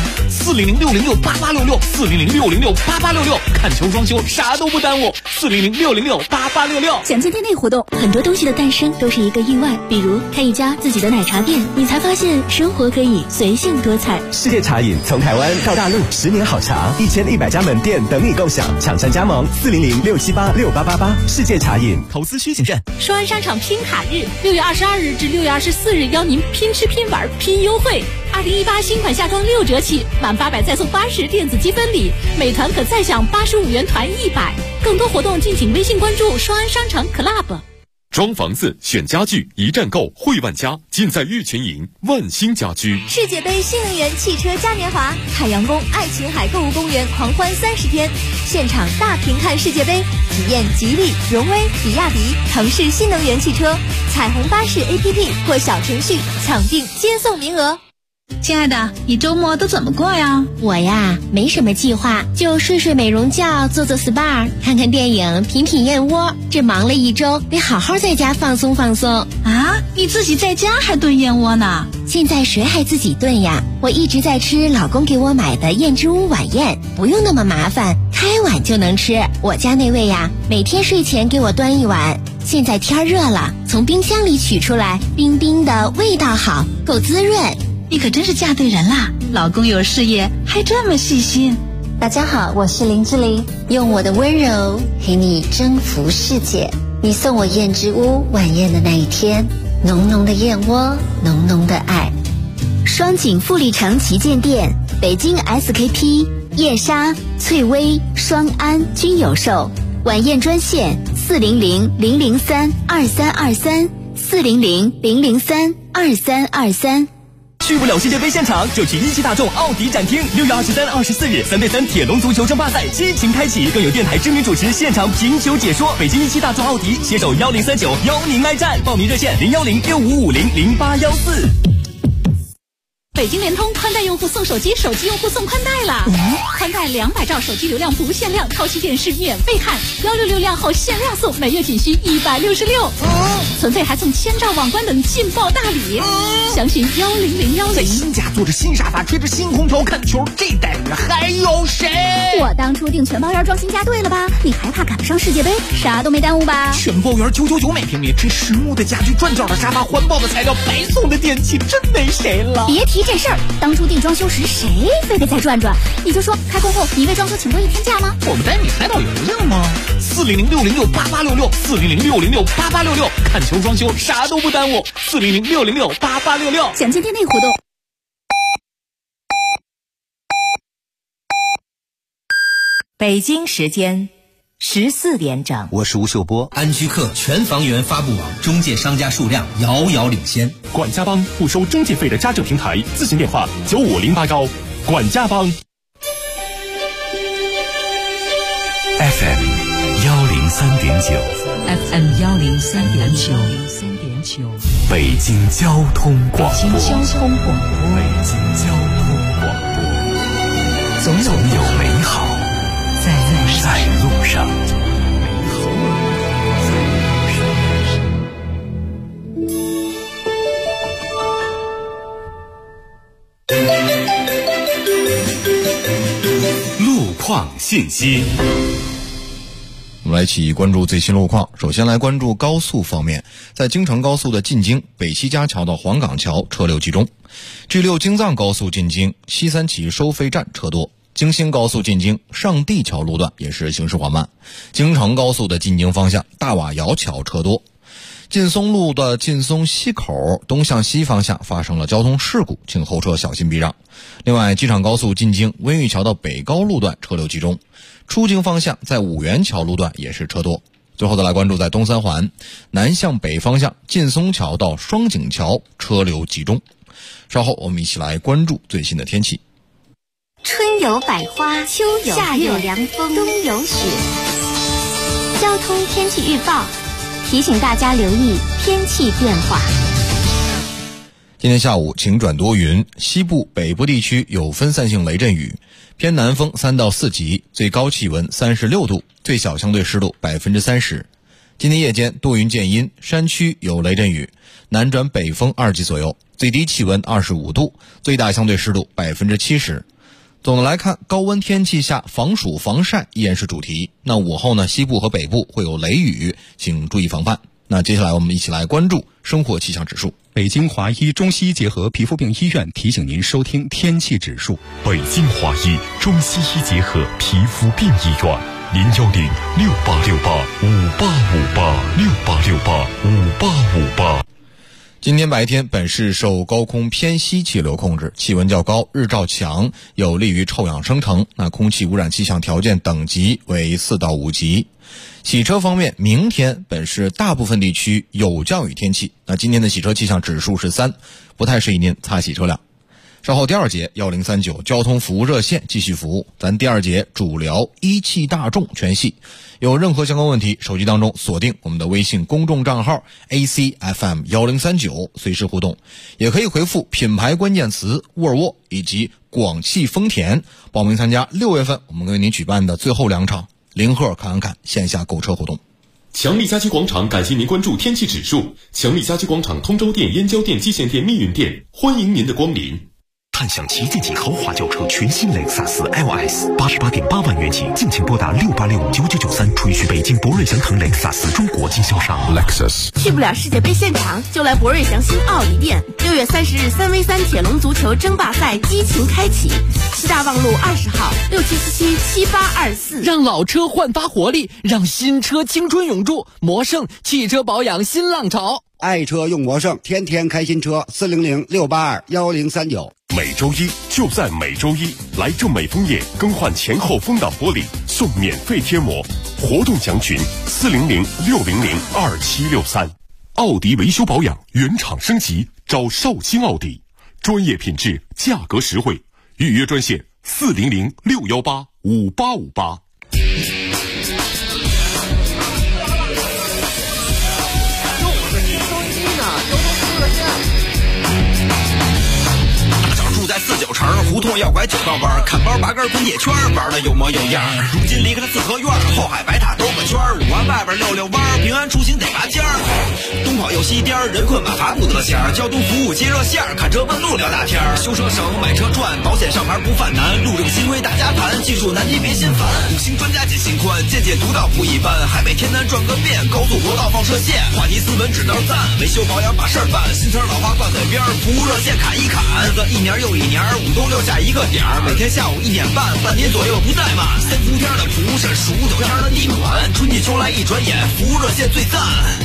？400-606-8866，400-606-8866，看球装修啥都不耽误，400-606-8866。 详见店内活动。很多东西的诞生都是一个意外，比如开一家自己的奶茶店，你才发现生活可以随性多彩。 世界茶饮从台湾到大陆，10年好茶，1100家门店等你共享，抢占加盟400-678-6888。世界茶饮， 投资需谨慎。 双安商场拼卡日，6月22日至6月24日，邀您拼吃拼玩拼优惠。2018新款夏装6折起，满800再送80电子积分礼，美团可再享85元团100。更多活动敬请微信关注双安商场 Club。 装房子选家具一站购，汇万家尽在玉泉营万兴家居。 世界杯新能源汽车嘉年华，海洋宫爱琴海购物公园狂欢30天，现场大屏看世界杯，体验吉利、荣威、比亚迪、腾势新能源汽车，彩虹巴士 APP 或小程序抢订接送名额。 亲爱的，你周末都怎么过呀？ 我呀，没什么计划，就睡睡美容觉，做做 SPA， 看看电影，品品燕窝。这忙了一周，得好好在家放松放松。 啊，你自己在家还炖燕窝呢？ 现在谁还自己炖呀？我一直在吃老公给我买的燕之屋晚宴，不用那么麻烦，开碗就能吃。我家那位呀，每天睡前给我端一碗。现在天热了，从冰箱里取出来，冰冰的，味道好，够滋润。 你可真是嫁对人啦，老公有事业还这么细心。 大家好，我是林志玲，用我的温柔陪你征服世界。你送我燕之屋晚宴的那一天，浓浓的燕窝，浓浓的爱。 双井富力城旗舰店，北京 SKP 叶莎、翠微、双安均有售。晚宴专线400-003-2323，400-003-2323。 去不了世界杯现场，就去一汽大众奥迪展厅。6月23、24日3对3铁笼足球争霸赛激情开启，更有电台知名主持现场评球解说。北京一汽大众奥迪携手1039邀您来战，报名热线010-6550-0814。 北京联通宽带用户送手机，手机用户送宽带啦！宽带200兆手机流量不限量，超级电视免费看，166量后限量送，每月仅需166，存费还送1000兆网关等劲爆大礼。详询10010。 在新家坐着新沙发，吹着新空调看球，这待遇还有谁？ 我当初订全包圆装新家对了吧？你还怕赶不上世界杯？啥都没耽误吧？ 全包圆999每平米，这实木的家具，转角的沙发，环保的材料，白送的电器，真没谁了。 别提这事儿，当初订装修时谁非得再转转？你就说开工后你为装修请多1天假吗？ 我们带你海岛邮令吗？400-606-8866，400-606-8866，看球装修啥都不耽误，400-606-8866。 详见店内活动。 北京时间14点整， 我是吴秀波。安居客全房源发布网中介商家数量遥遥领先。 管家帮不收中介费的家政平台，咨询电话95089。管家帮。 FM 103.9，FM 103.9， 北京交通广播， 北京交通广播， 总有美好在路上。路况信息。 我们来一起关注最新路况。首先来关注高速方面，在京承高速的进京北西家桥到黄岗桥车流集中， G6 京藏高速进京西三旗收费站车多，京新高速进京上地桥路段也是行驶缓慢，京承高速的进京方向大瓦窑桥车多，劲松路的劲松西口东向西方向发生了交通事故，请后车小心避让。另外，机场高速进京温榆桥到北高路段车流集中，出京方向在五元桥路段也是车多。最后再来关注在东三环南向北方向劲松桥到双井桥车流集中。稍后我们一起来关注最新的天气。 春有百花，秋有夏有凉风，冬有雪。交通天气预报提醒大家留意天气变化。 今天下午晴转多云，西部北部地区有分散性雷阵雨，偏南风3到4级，最高气温36度，最小相对湿度30%。今天夜间多云见阴，山区有雷阵雨，南转北风2级左右，最低气温25度，最大相对湿度70%。总的来看，高温天气下防暑防晒依然是主题。那午后呢，西部和北部会有雷雨，请注意防范。那接下来我们一起来关注生活气象指数。 北京华医中西医结合皮肤病医院提醒您收听天气指数。北京华医中西医结合皮肤病医院，010-6868-5858，6868-5858。 今天白天，本市受高空偏西气流控制，气温较高，日照强，有利于臭氧生成。那空气污染气象条件等级为4到5级。洗车方面，明天本市大部分地区有降雨天气。那今天的洗车气象指数是3，不太适宜您擦洗车辆。稍后第二节1039交通服务热线继续服务，咱第二节主聊一汽大众全系。有任何相关问题，手机当中锁定我们的微信公众账号 ACFM 1039，随时互动，也可以回复品牌关键词沃尔沃以及广汽丰田，报名参加6月份我们为您举办的最后2场零赫看线下购车活动。 强力家居广场感谢您关注天气指数。强力家居广场通州店、燕郊店、蓟县店、密云店，欢迎您的光临。 探享旗舰级豪华轿车全新雷克萨斯 LS88.8万元起，敬请拨打68659993，垂询北京博瑞祥腾雷克萨斯中国经销商 Lexus。 去不了世界杯现场，就来博瑞祥新奥迪店。6月30日3v3铁笼足球争霸赛激情开启，西大望路20号67477824， 让老车焕发活力，让新车青春永驻。魔盛汽车保养新浪潮。 爱车用魔圣，天天开新车，400-682-1039。 每周一就在每周一，来正美枫叶更换前后风挡玻璃送免费贴膜，活动详询400-600-2763。奥迪维修保养原厂升级，找绍兴奥迪，专业品质，价格实惠，预约专线400-618-5858。 在49城胡同要拐9道弯，看包拔根滚铁圈，玩的有模有样。如今离开了四合院，后海白塔兜个圈，5环外边溜溜弯，平安出行得拔尖儿。东跑又西颠，人困马乏不得闲。交通服务接热线，看车问路聊大天。修车省，买车赚，保险上牌不犯难。路这个新规大家谈，技术难题别心烦。5星专家解心宽，见解独到不一般。海北天南转个遍，高速国道放射线。话题斯文指道赞，维修保养把事儿办。新车老花挂嘴边，服务热线砍一砍。日子一年又一年，5都6下一个点儿，每天下午1点半，半年左右不怠慢。3伏天的服务是数9天的地暖，春季秋来一转眼，服务热线最赞。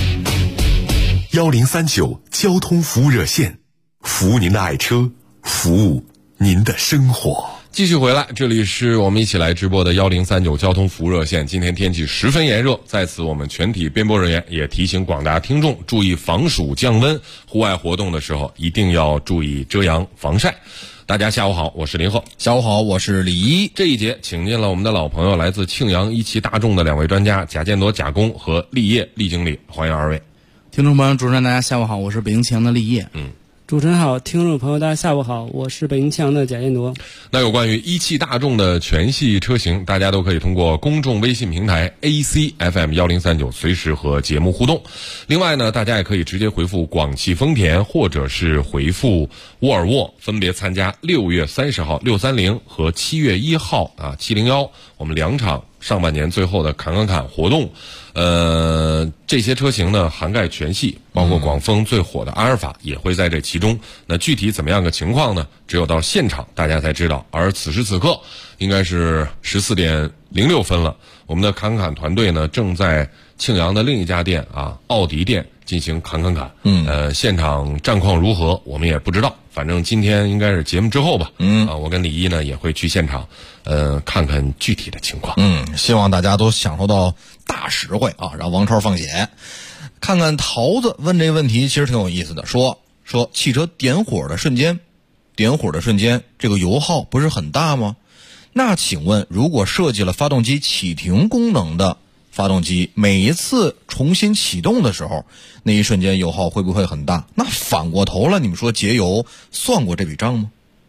1039交通服务热线，服务您的爱车，服务您的生活。 继续回来，这里是我们一起来直播的1039交通服务热线。今天天气十分炎热，在此我们全体编播人员也提醒广大听众注意防暑降温，户外活动的时候一定要注意遮阳防晒。大家下午好，我是林鹤。 下午好，我是李一。 这一节请进了我们的老朋友，来自庆阳一汽大众的2位专家贾建铎贾工和立业厉经理，欢迎二位。 听众朋友，主持人大家下午好，我是北京庆阳的立业。 主持人好，听众朋友大家下午好，我是北京庆阳的贾建铎。 那有关于一汽大众的全系车型，大家都可以通过公众微信平台 ACFM1039随时和节目互动。另外呢，大家也可以直接回复广汽丰田或者是回复沃尔沃，分别参加6月30号630和7月1号701我们2场上半年最后的砍活动。这些车型呢涵盖全系，包括广丰最火的阿尔法也会在这其中。那具体怎么样个情况呢？只有到现场大家才知道。而此时此刻应该是14点06分了，我们的砍团队呢正在庆阳的另一家店奥迪店进行砍。现场战况如何我们也不知道，反正今天应该是节目之后吧。我跟李一呢也会去现场看看具体的情况。 希望大家都享受到大实惠让王超放血。看看桃子问这个问题其实挺有意思的，说汽车点火的瞬间这个油耗不是很大吗？那请问如果设计了发动机启停功能的发动机，每一次重新启动的时候那一瞬间油耗会不会很大？那反过头了，你们说节油算过这笔账吗？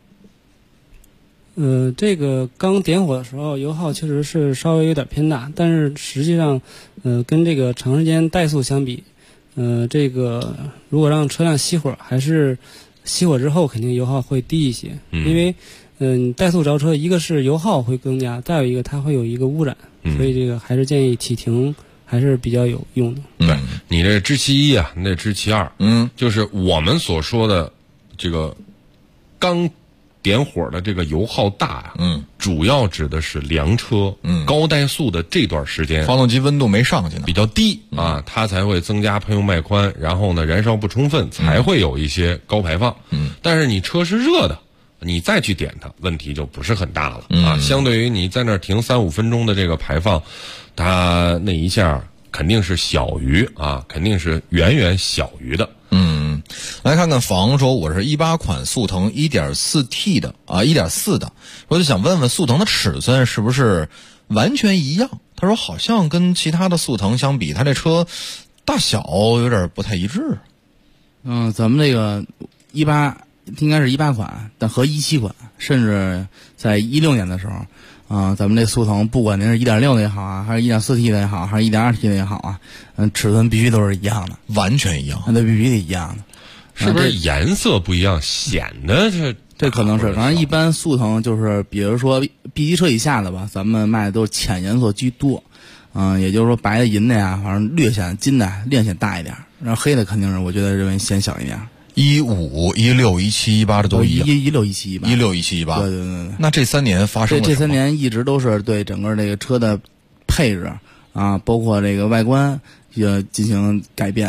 这个刚点火的时候油耗确实是稍微有点偏大，但是实际上跟这个长时间怠速相比，这个如果让车辆熄火，还是熄火之后肯定油耗会低一些。因为怠速着车，一个是油耗会更加，再有一个它会有一个污染，所以这个还是建议启停还是比较有用的。 对，你这知其一你得知其二。就是我们所说的这个刚点火的这个油耗大主要指的是凉车高怠速的这段时间， 发动机温度没上去呢， 比较低它才会增加喷油脉宽，然后呢燃烧不充分，才会有一些高排放。但是你车是热的，你再去点它，问题就不是很大了相对于你在那儿停3-5分钟的这个排放，它那一下肯定是小于肯定是远远小于的。 来看看房说，我是18款速腾 1.4T 的1.4的，我就想问问速腾的尺寸是不是完全一样？他说好像跟其他的速腾相比，他这车大小有点不太一致。 咱们这个18应该是18款，但和17款，甚至在16年的时候咱们这速腾不管您是 1.6 的也好还是 1.4T 的也好，还是 1.2T 的也好尺寸必须都是一样的， 完全一样， 那必须得一样的。 是不是颜色不一样显得这可能是，反正一般速腾就是比如说 B 级车以下的吧，咱们卖的都是浅颜色居多，也就是说白的银的呀，反正略显金的略显大一点，然后黑的肯定是我觉得认为显小一点。 15、16、17、18的都一样。 16、17、18。 16、17、18。 对。 那这3年发生了什么？ 这3年一直都是对整个这个车的配置包括这个外观进行改变。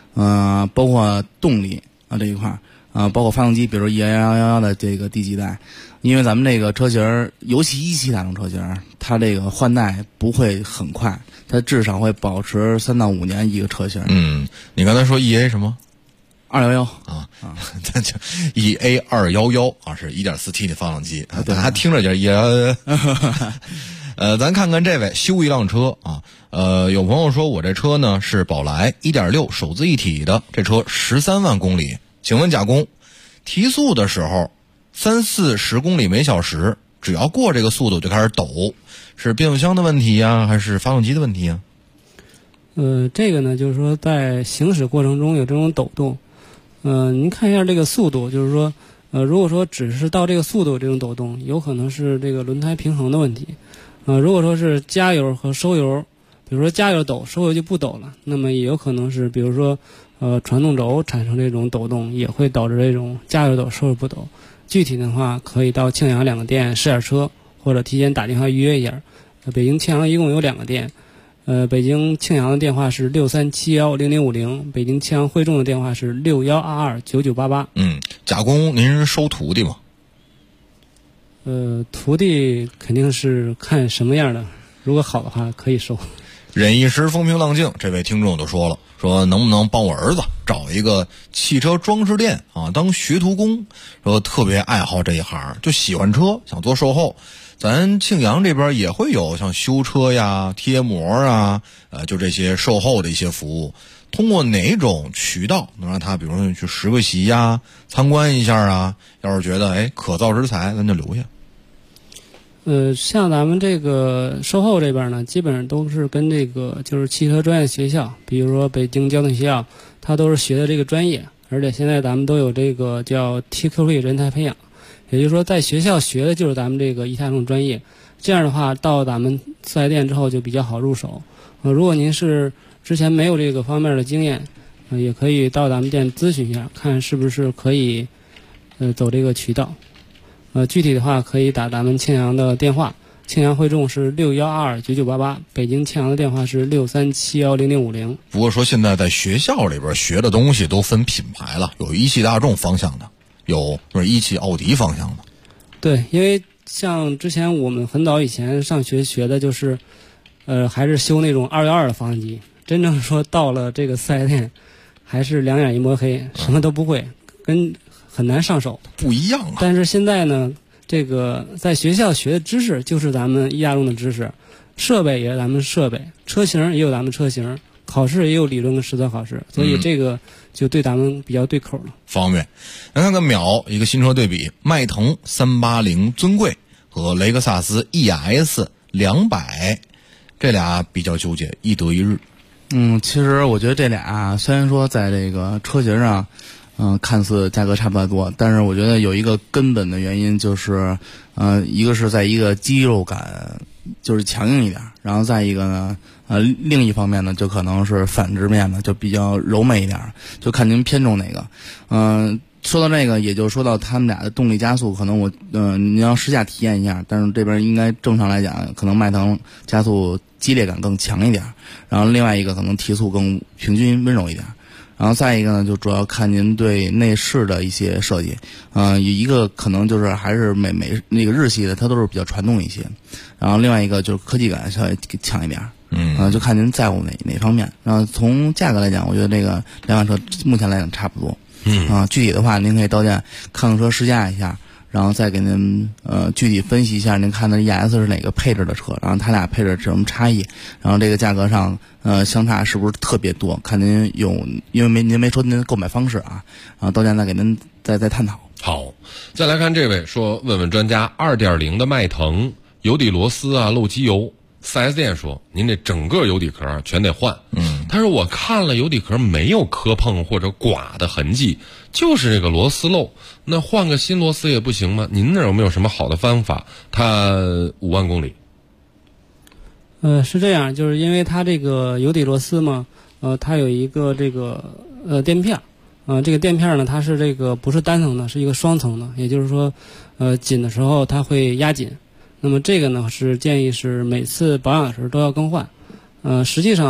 包括动力啊这一块包括发动机，比如11111的这个第几代，因为咱们这个车型，尤其17大众车型，它这个换代不会很快，它至少会保持3到5年一个车型。 你刚才说 EA 什么 ？211 咱就 EA211啊，是 1.4T 的发动机，对，还听着就是111。咱看看这位修一辆车啊，有朋友说我这车呢是宝来 1.6 手自一体的，这车13万公里，请问甲工，提速的时候30-40公里每小时，只要过这个速度就开始抖，是变速箱的问题呀，还是发动机的问题呀？ 这个呢，就是说在行驶过程中有这种抖动。您看一下这个速度，就是说，如果说只是到这个速度这种抖动，有可能是这个轮胎平衡的问题。如果说是加油和收油，比如说加油抖，收油就不抖了，那么也有可能是，比如说，传动轴产生这种抖动，也会导致这种加油抖，收油不抖。具体的话，可以到庆阳2个店试点车，或者提前打电话预约一下。北京庆阳一共有2个店。北京庆阳的电话是63710050，北京庆阳汇众的电话是61229988。 甲工，您收徒弟吗？ 徒弟肯定是看什么样的，如果好的话可以收。 忍一时风平浪静，这位听众就说了，说能不能帮我儿子找一个汽车装饰店啊，当学徒工，说特别爱好这一行，就喜欢车，想做售后。咱庆阳这边也会有像修车呀、贴膜啊，就这些售后的一些服务。通过哪种渠道能让他，比如说去实个习呀、参观一下啊？要是觉得可造之材，咱就留下。 像咱们这个售后这边呢，基本上都是跟这个就是汽车专业学校，比如说北京交通学校，它都是学的这个专业，而且现在咱们都有这个叫 TQP 人才培养。也就是说，在学校学的就是咱们这个一大众专业，这样的话，到咱们4S店之后就比较好入手。如果您是之前没有这个方面的经验，也可以到咱们店咨询一下，看是不是可以走这个渠道。具体的话可以打咱们庆阳的电话，庆阳汇众是61229988，北京庆阳的电话是63710050。 不过说现在在学校里边学的东西都分品牌了，有一汽大众方向的。有就是一汽奥迪方向的。 对，因为像之前我们很早以前上学学的就是，还是修那种212的发动机。真正说到了这个4S店，还是两眼一抹黑，什么都不会，跟很难上手。 不一样啊。 但是现在呢，这个在学校学的知识就是咱们一大众的知识，设备也是咱们设备，车型也有咱们车型。考试也有理论跟实测考试，所以这个就对咱们比较对口了， 方便。来看看秒一个新车对比，迈腾380尊贵和雷克萨斯 ES 200，这俩比较纠结，一得一日。 其实我觉得这俩虽然说在这个车型上，看似价格差不太多，但是我觉得有一个根本的原因就是，一个是在一个肌肉感就是强硬一点，然后再一个呢。另一方面呢，就可能是反直面的，就比较柔美一点，就看您偏重哪个。说到这个，也就说到他们俩的动力加速，可能您要试驾体验一下，但是这边应该正常来讲，可能迈腾加速激烈感更强一点，然后另外一个可能提速更平均温柔一点。然后再一个呢，就主要看您对内饰的一些设计，一个可能就是还是美那个日系的，它都是比较传统一些，然后另外一个就是科技感稍微强一点。就看您在乎哪方面。然后从价格来讲，我觉得这个两款车目前来讲差不多。具体的话，您可以到店看看车试驾一下，然后再给您具体分析一下，您看的 ES 是哪个配置的车，然后它俩配置是什么差异，然后这个价格上相差是不是特别多，看您因为您没说您的购买方式啊，然后到店再给您再探讨。 好，再来看这位说，问问专家 2.0 的迈腾油底螺丝啊漏机油，4S店说您这整个油底壳全得换。他说我看了油底壳没有磕碰或者刮的痕迹，就是这个螺丝漏，那换个新螺丝也不行吗？您那有没有什么好的方法？它5万公里。 是这样，就是因为它这个油底螺丝嘛，它有一个这个垫片，这个垫片呢，它是这个不是单层的，是一个双层的，也就是说，紧的时候它会压紧。那么这个呢是建议是每次保养的时候都要更换。实际上，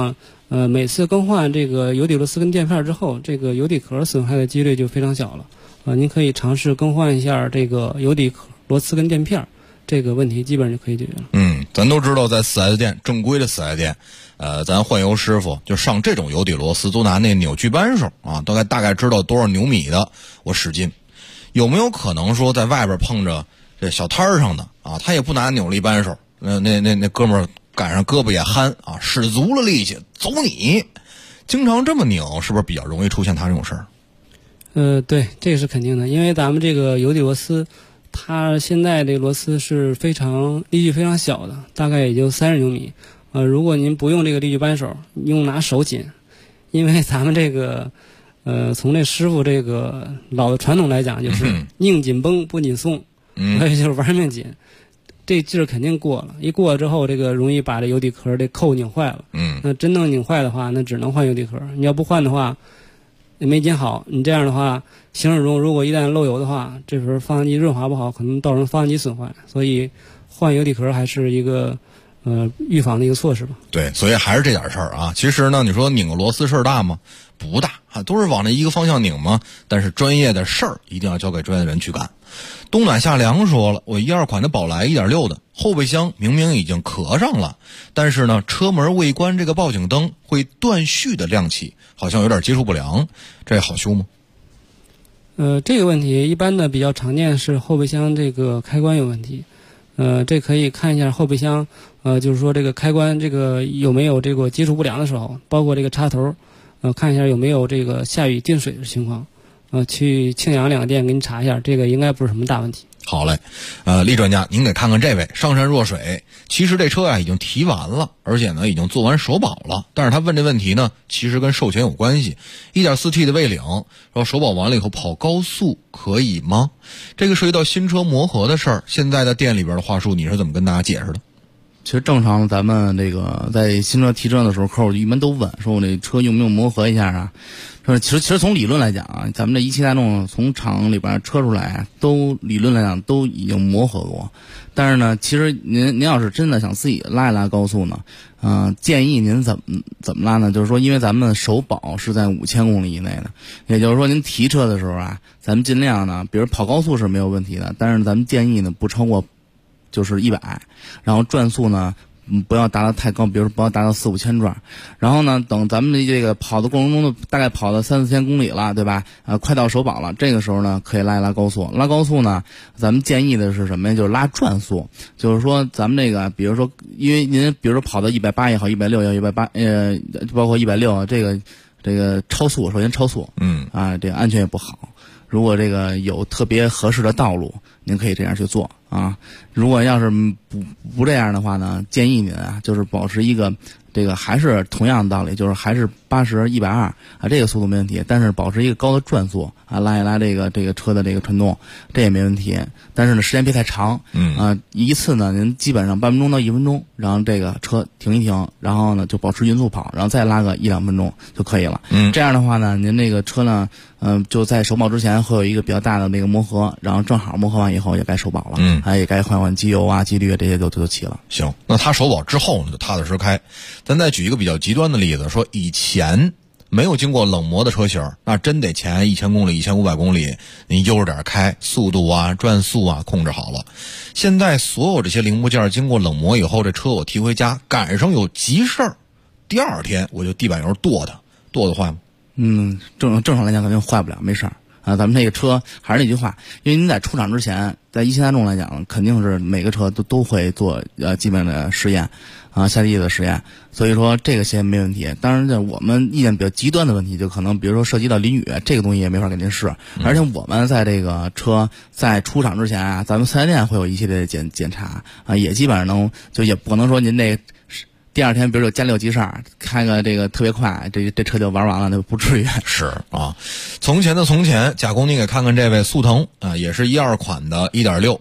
每次更换这个油底螺丝跟垫片之后，这个油底壳损坏的几率就非常小了。您可以尝试更换一下这个油底螺丝跟垫片，这个问题基本上就可以解决了。 咱都知道在4S店正规的4S店，咱换油师傅就上这种油底螺丝都拿那扭矩扳手啊，大概知道多少牛米的我使劲。有没有可能说在外边碰着这小摊上的啊，他也不拿扭力扳手，那哥们儿赶上胳膊也憨啊，使足了力气走你，经常这么拧，是不是比较容易出现他这种事儿？ 对，这个是肯定的，因为咱们这个油底螺丝，它现在这个螺丝是力矩非常小的，大概也就30牛米。如果您不用这个力矩扳手，拿手紧，因为咱们这个从这师傅这个老的传统来讲，就是宁紧绷不紧松，所以就是玩命紧。这劲儿肯定过了，一过了之后，这个容易把这油底壳这扣拧坏了。那真正拧坏的话，那只能换油底壳。你要不换的话，也没紧好。你这样的话，行驶中如果一旦漏油的话，这时候发动机润滑不好，可能造成发动机损坏。所以换油底壳还是一个预防的一个措施吧。 对，所以还是这点事儿啊。其实呢，你说拧个螺丝事儿大吗？不大啊，都是往那一个方向拧嘛。但是专业的事儿一定要交给专业的人去干。冬暖夏凉说了，我12款的宝来1.6的后备箱明明已经壳上了，但是呢，车门未关这个报警灯会断续的亮起，好像有点接触不良，这好修吗？ 这个问题一般的比较常见是后备箱这个开关有问题。这可以看一下后备箱，就是说这个开关这个有没有这个接触不良的时候，包括这个插头，看一下有没有这个下雨进水的情况。去庆阳两个店给你查一下，这个应该不是什么大问题。 好嘞，厉专家，您给看看这位上善若水。其实这车啊已经提完了，而且呢已经做完首保了，但是他问这问题呢，其实跟授权有关系。1.4T 的魏领，说首保完了以后跑高速可以吗？这个涉及到新车磨合的事儿，现在的店里边的话术，你是怎么跟大家解释的？ 其实正常，咱们这个在新车提车的时候，客户一般都问说，我这车用不用磨合一下啊？说其实从理论来讲啊，咱们这17大众从厂里边车出来，都理论来讲都已经磨合过。但是呢，其实您要是真的想自己拉一拉高速呢，建议您怎么拉呢？就是说，因为咱们首保是在5000公里以内的，也就是说您提车的时候啊，咱们尽量呢，比如跑高速是没有问题的，但是咱们建议呢不超过就是100，然后转速呢不要达到太高，比如说不要达到4、5千转。然后呢，等咱们这个跑的过程中呢，大概跑了3、4千公里了，对吧？快到首保了，这个时候呢，可以拉一拉高速。拉高速呢，咱们建议的是什么呀？就是拉转速，就是说咱们这个，比如说，因为您比如说跑到180也好，160也好，180包括160，这个超速，首先超速，这个安全也不好。如果这个有特别合适的道路，您可以这样去做啊。如果要是不这样的话呢，建议您啊，就是保持一个这个还是同样的道理，就是还是80、120啊，这个速度没问题，但是保持一个高的转速啊，拉一拉这个车的这个传动，这也没问题。但是呢，时间别太长，一次呢，您基本上半分钟到1分钟，然后这个车停一停，然后呢就保持匀速跑，然后再拉个1、2分钟就可以了。这样的话呢，您这个车呢，就在首保之前会有一个比较大的那个磨合，然后正好磨合完以后也该首保了，也该换机油啊、机滤这些就齐了。 行，那他首保之后呢，就踏踏实开。咱再举一个比较极端的例子，说以前没有经过冷磨的车型，那真得前1000公里、1500公里，你悠着点开，速度啊、转速啊控制好了。现在所有这些零部件经过冷磨以后，这车我提回家，赶上有急事儿，第2天我就地板油剁得坏吗？ 正常来讲肯定坏不了，没事儿。咱们这个车还是那句话，因为您在出厂之前，在17大众来讲，肯定是每个车都会做基本的实验下地的实验，所以说这个先没问题。当然呢，我们意见比较极端的问题，就可能比如说涉及到淋雨，这个东西也没法给您试。而且我们在这个车在出厂之前啊，咱们4S店会有一系列的检查也基本上也不可能说您这第2天，比如说家里有急事儿，开个这个特别快，这车就玩完了，那不至于。 是啊，从前的从前，贾工，你给看看这位速腾啊，也是12款的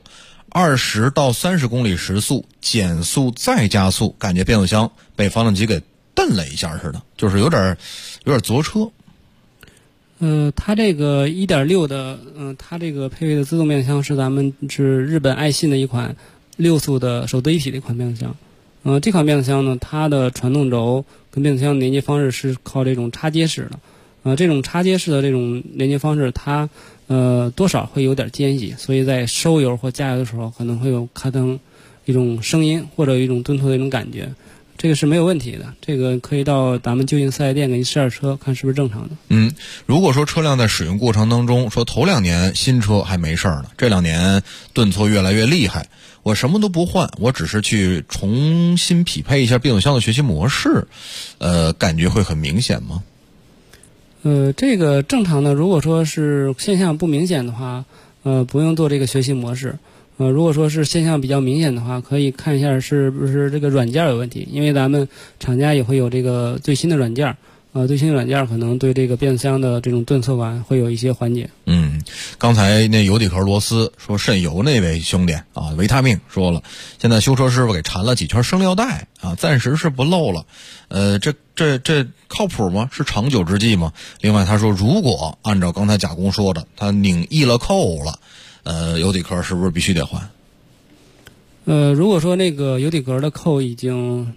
1.6，20到30公里时速，减速再加速，感觉变速箱被发动机给蹬了一下似的，就是有点坐车。 它这个1.6的，它这个配备的自动变速箱是日本爱信的一款6速的手自一体的一款变速箱。 这款变速箱呢，它的传动轴跟变速箱连接方式是靠这种插接式的，这种插接式的这种连接方式，它多少会有点间隙，所以在收油或加油的时候可能会有咔噔一种声音或者一种顿挫的一种感觉，这个是没有问题的，这个可以到咱们就近4S店给你试下车，看是不是正常的。 如果说车辆在使用过程当中，说头2年新车还没事儿呢，这2年顿挫越来越厉害，我什么都不换，我只是去重新匹配一下变速箱的学习模式，感觉会很明显吗？ 这个正常的，如果说是现象不明显的话，不用做这个学习模式。如果说是现象比较明显的话，可以看一下是不是这个软件有问题，因为咱们厂家也会有这个最新的软件，最新的软件可能对这个变速箱的这种顿挫感会有一些缓解。 刚才那油底壳螺丝说渗油那位兄弟啊，维他命说了，现在修车师傅给缠了几圈生料带啊，暂时是不漏了。这靠谱吗？是长久之计吗？另外他说，如果按照刚才甲工说的，他拧溢了扣了，油底壳是不是必须得换？ 如果说那个油底壳的扣已经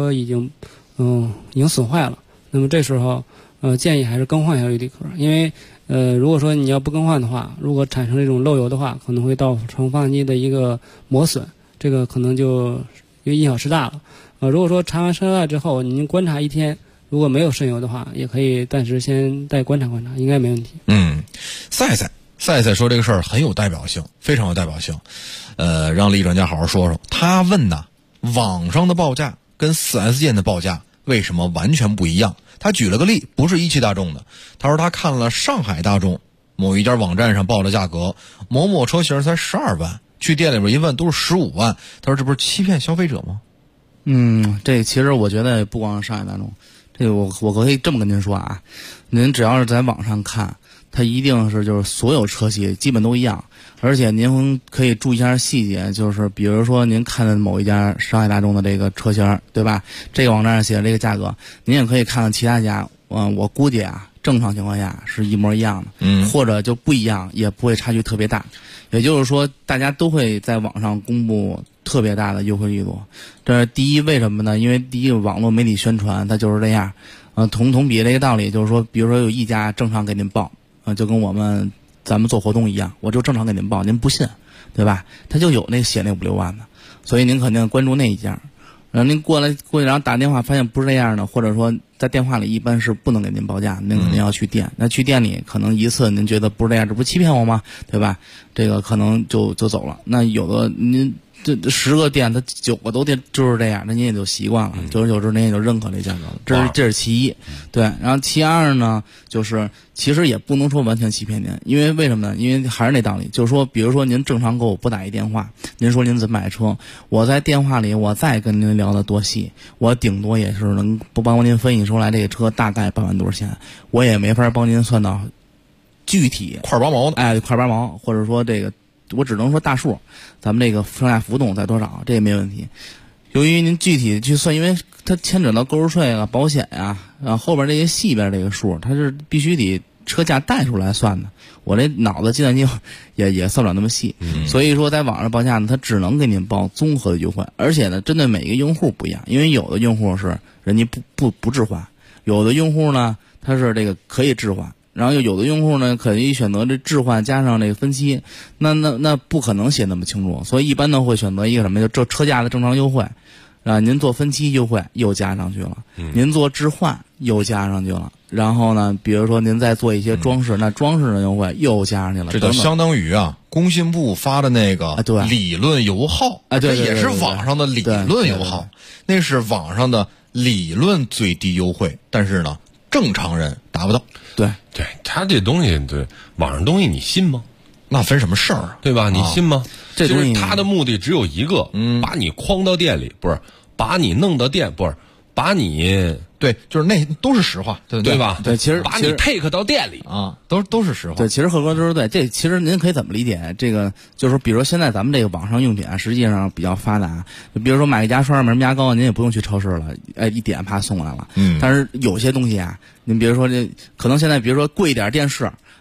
损坏了，那么这时候建议还是更换一下油底壳，因为如果说你要不更换的话，如果产生这种漏油的话，可能会造成发动机的一个磨损，这个可能就因为因小失大了。如果说缠完生料带之后，您观察1天，如果没有渗油的话，也可以暂时先再观察观察，应该没问题。 赛赛说这个事儿很有代表性，非常有代表性。让利益专家好好说说。他问呐，网上的报价跟 4S 店的报价为什么完全不一样？他举了个例，不是一汽大众的。他说他看了上海大众某一家网站上报的价格，某某车型才12万，去店里边一问都是15万。他说这不是欺骗消费者吗？ 这其实我觉得不光是上海大众，这个我可以这么跟您说啊，您只要是在网上看，它一定是就是所有车系基本都一样，而且您可以注意一下细节，就是比如说您看的某一家上海大众的这个车型，对吧？这个网站上写的这个价格，您也可以看看其他家，我估计啊，正常情况下是一模一样的，或者就不一样，也不会差距特别大。也就是说，大家都会在网上公布特别大的优惠力度。这是第一，为什么呢？因为第一个网络媒体宣传它就是这样。同比这个道理，就是说，比如说有一家正常给您报，就跟咱们做活动一样，我就正常给您报，您不信，对吧？他就有那写那5、6万的，所以您肯定关注那一家。然后您过去，然后打电话发现不是这样的，或者说在电话里一般是不能给您报价，您肯定要去店。那去店里可能一次您觉得不是这样，这不欺骗我吗？对吧？这个可能就走了。那有的您这10个店，他9个都就是这样，那您也就习惯了，久而久之您也就认可这价格了。这是其一，对。然后其二呢，就是其实也不能说完全欺骗您，因为为什么呢？因为还是那道理，就是说，比如说您正常给我拨打一电话，您说您怎么买车，我在电话里我再跟您聊得多细，我顶多也是能不帮您分析出来这个车大概8万多少钱，我也没法帮您算到具体块8毛的， 块8毛，或者说这个。我只能说大数，咱们这个上下浮动在多少，这也没问题。由于您具体去算，因为它牵扯到购置税啊、保险啊，然后后边这些细边这个数，它是必须得车价带出来算的。我这脑子计算机也算不了那么细，所以说在网上报价呢，它只能给您报综合的优惠，而且呢，针对每一个用户不一样，因为有的用户是人家不置换，有的用户呢他是这个可以置换。然后有的用户呢，可以选择这置换加上这个分期，那不可能写那么清楚，所以一般呢会选择一个什么，就这车价的正常优惠，啊，您做分期优惠又加上去了，您做置换又加上去了，然后呢，比如说您再做一些装饰，那装饰的优惠又加上去了， 这就相当于啊，工信部发的那个理论油耗， 对， 这也是网上的理论油耗，那是网上的理论最低优惠，但是呢，正常人达不到。 对， 他这东西，对网上东西你信吗？ 那分什么事儿啊？ 对吧？你信吗？ 这东西他的目的只有一个，把你诓到店里，不是把你弄到店，不是把你对，就是那都是实话，对吧？ 对，其实把你 take 到店里啊，都是实话。 对，其实贺哥说的对，这其实您可以怎么理解？这个就是说，比如说现在咱们这个网上用品啊，实际上比较发达。比如说买个牙刷、买什么牙膏，您也不用去超市了，一点啪送过来了。但是有些东西啊，您比如说这可能现在比如说贵一点电视，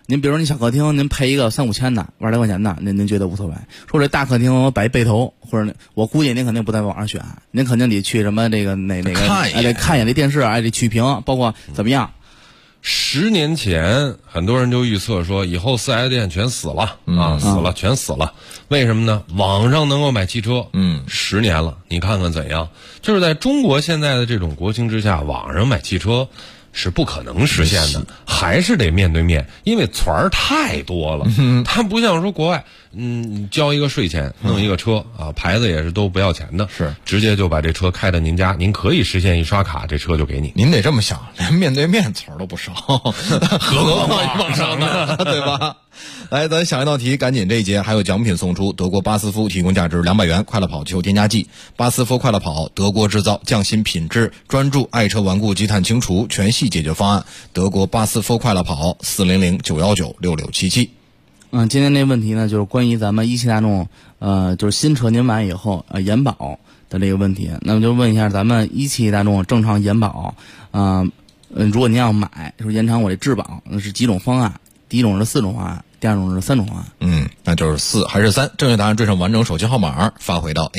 您比如你小客厅，您配一个3-5千的，万来块钱的，您觉得无所谓。说这大客厅我摆背头，或者我估计您肯定不在网上选，您肯定得去什么这个哪个看一眼这电视，得曲屏，包括怎么样。 10年前，很多人就预测说，以后4S店全死了全死了。为什么呢？网上能够买汽车，10年了，你看看怎样？就是在中国现在的这种国情之下，网上买汽车是不可能实现的，还是得面对面，因为团儿太多了。它不像说国外，交一个税钱，弄一个车啊，牌子也是都不要钱的，是直接就把这车开到您家，您可以实现一刷卡，这车就给你。 您得这么想，连面对面团儿都不少，何况网上呢，对吧？来，咱想一道题，赶紧这一节还有奖品送出，德国巴斯夫提供价值200元快乐跑球添加剂，巴斯夫快乐跑，德国制造，匠心品质，专注爱车顽固积碳清除全系解决方案，德国巴斯夫快乐跑，400-919-6677。 今天这问题呢，就是关于咱们17大众，就是新车您买以后延保的这个问题。那么就问一下咱们17大众正常延保，如果您要买，就是延长我这质保，那是几种方案？第一种是4种方案，第2种是3种方案。 那就是4还是3？正确答案缀上完整手机号码发回到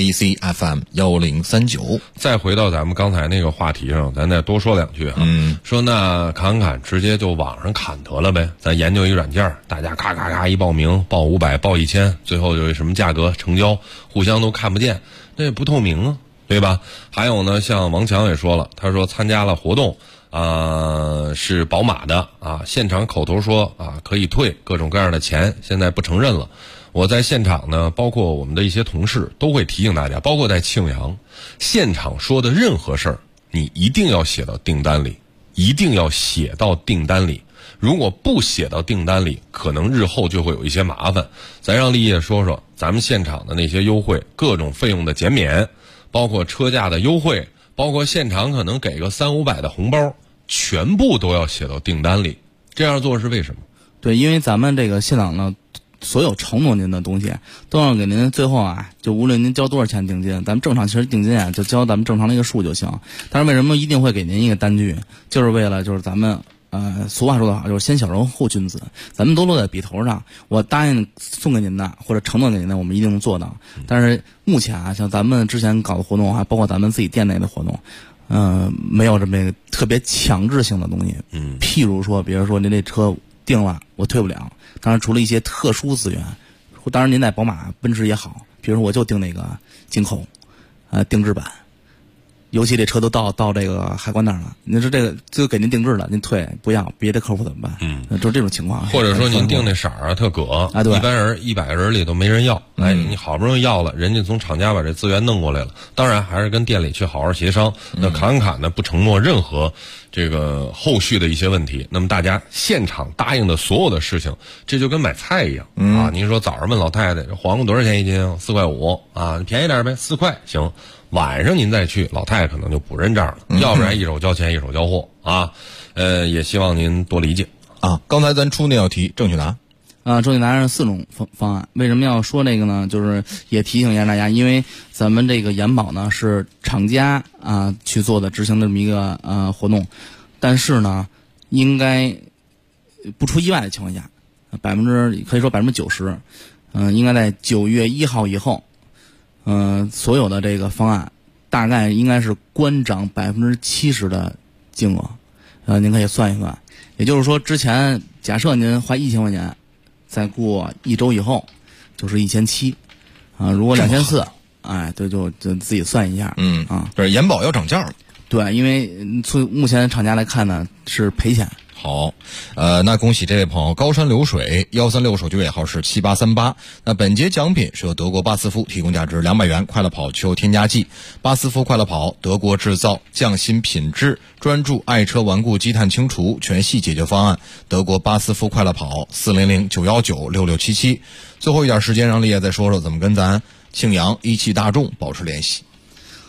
ACFM1039。 再回到咱们刚才那个话题上，咱再多说2句啊。说那砍直接就网上砍得了呗，咱研究一软件，大家咔咔咔一报名，报500，报1000，最后就是什么价格成交，互相都看不见，那也不透明啊，对吧？还有呢，像王强也说了，他说参加了活动。是宝马的啊，现场口头说啊可以退各种各样的钱，现在不承认了。我在现场呢，包括我们的一些同事都会提醒大家，包括在庆阳，现场说的任何事儿，你一定要写到订单里，一定要写到订单里。如果不写到订单里，可能日后就会有一些麻烦。咱让立业说说咱们现场的那些优惠，各种费用的减免，包括车价的优惠，包括现场可能给个300-500的红包，全部都要写到订单里。这样做是为什么？ 对，因为咱们这个现场呢，所有承诺您的东西都要给您，最后啊，就无论您交多少钱定金，咱们正常其实定金啊就交咱们正常的一个数就行。但是为什么一定会给您一个单据？就是为了就是咱们俗话说得好，就是先小人后君子，咱们都落在笔头上。我答应送给您的或者承诺给您的，我们一定能做到。但是目前啊，像咱们之前搞的活动，还包括咱们自己店内的活动，没有这么一个特别强制性的东西。譬如说，比如说您这车定了，我退不了。当然，除了一些特殊资源，当然您在宝马、奔驰也好，比如说我就定那个进口，定制版。尤其这车都到这个海关那儿了，您说这个就给您定制了，您退不要，别的客户怎么办？就是这种情况。 或者说您定那色儿特葛啊，对，一般人100个人里都没人要，你好不容易要了，人家从厂家把这资源弄过来了，当然还是跟店里去好好协商。那侃呢不承诺任何这个后续的一些问题，那么大家现场答应的所有的事情，这就跟买菜一样啊。您说早上问老太太黄瓜多少钱1斤？4块5啊，便宜点呗，4块行。晚上您再去，老太太可能就不认账了，要不然一手交钱一手交货啊。也希望您多理解啊。刚才咱出那道题，正确答案正确答案是4种方案。为什么要说这个呢？就是也提醒一下大家，因为咱们这个延保呢是厂家去做的执行的这么一个活动，但是呢，应该不出意外的情况下，可以说90%，应该在9月1号以后。所有的这个方案大概应该是关涨70%的金额，您可以算一算。也就是说，之前假设您花1000块钱，再过1周以后就是1700，如果2400，对，就自己算一下。 就是延保要涨价了。 对，因为从目前厂家来看呢，是赔钱。 好，那恭喜这位朋友高山流水136手机尾号是7838。那本节奖品是由德国巴斯夫提供价值200元快乐跑球添加剂，巴斯夫快乐跑，德国制造，匠心品质，专注爱车顽固积碳清除全系解决方案，德国巴斯夫快乐跑，400-919-6677。最后一点时间，让立业再说说怎么跟咱庆阳17大众保持联系。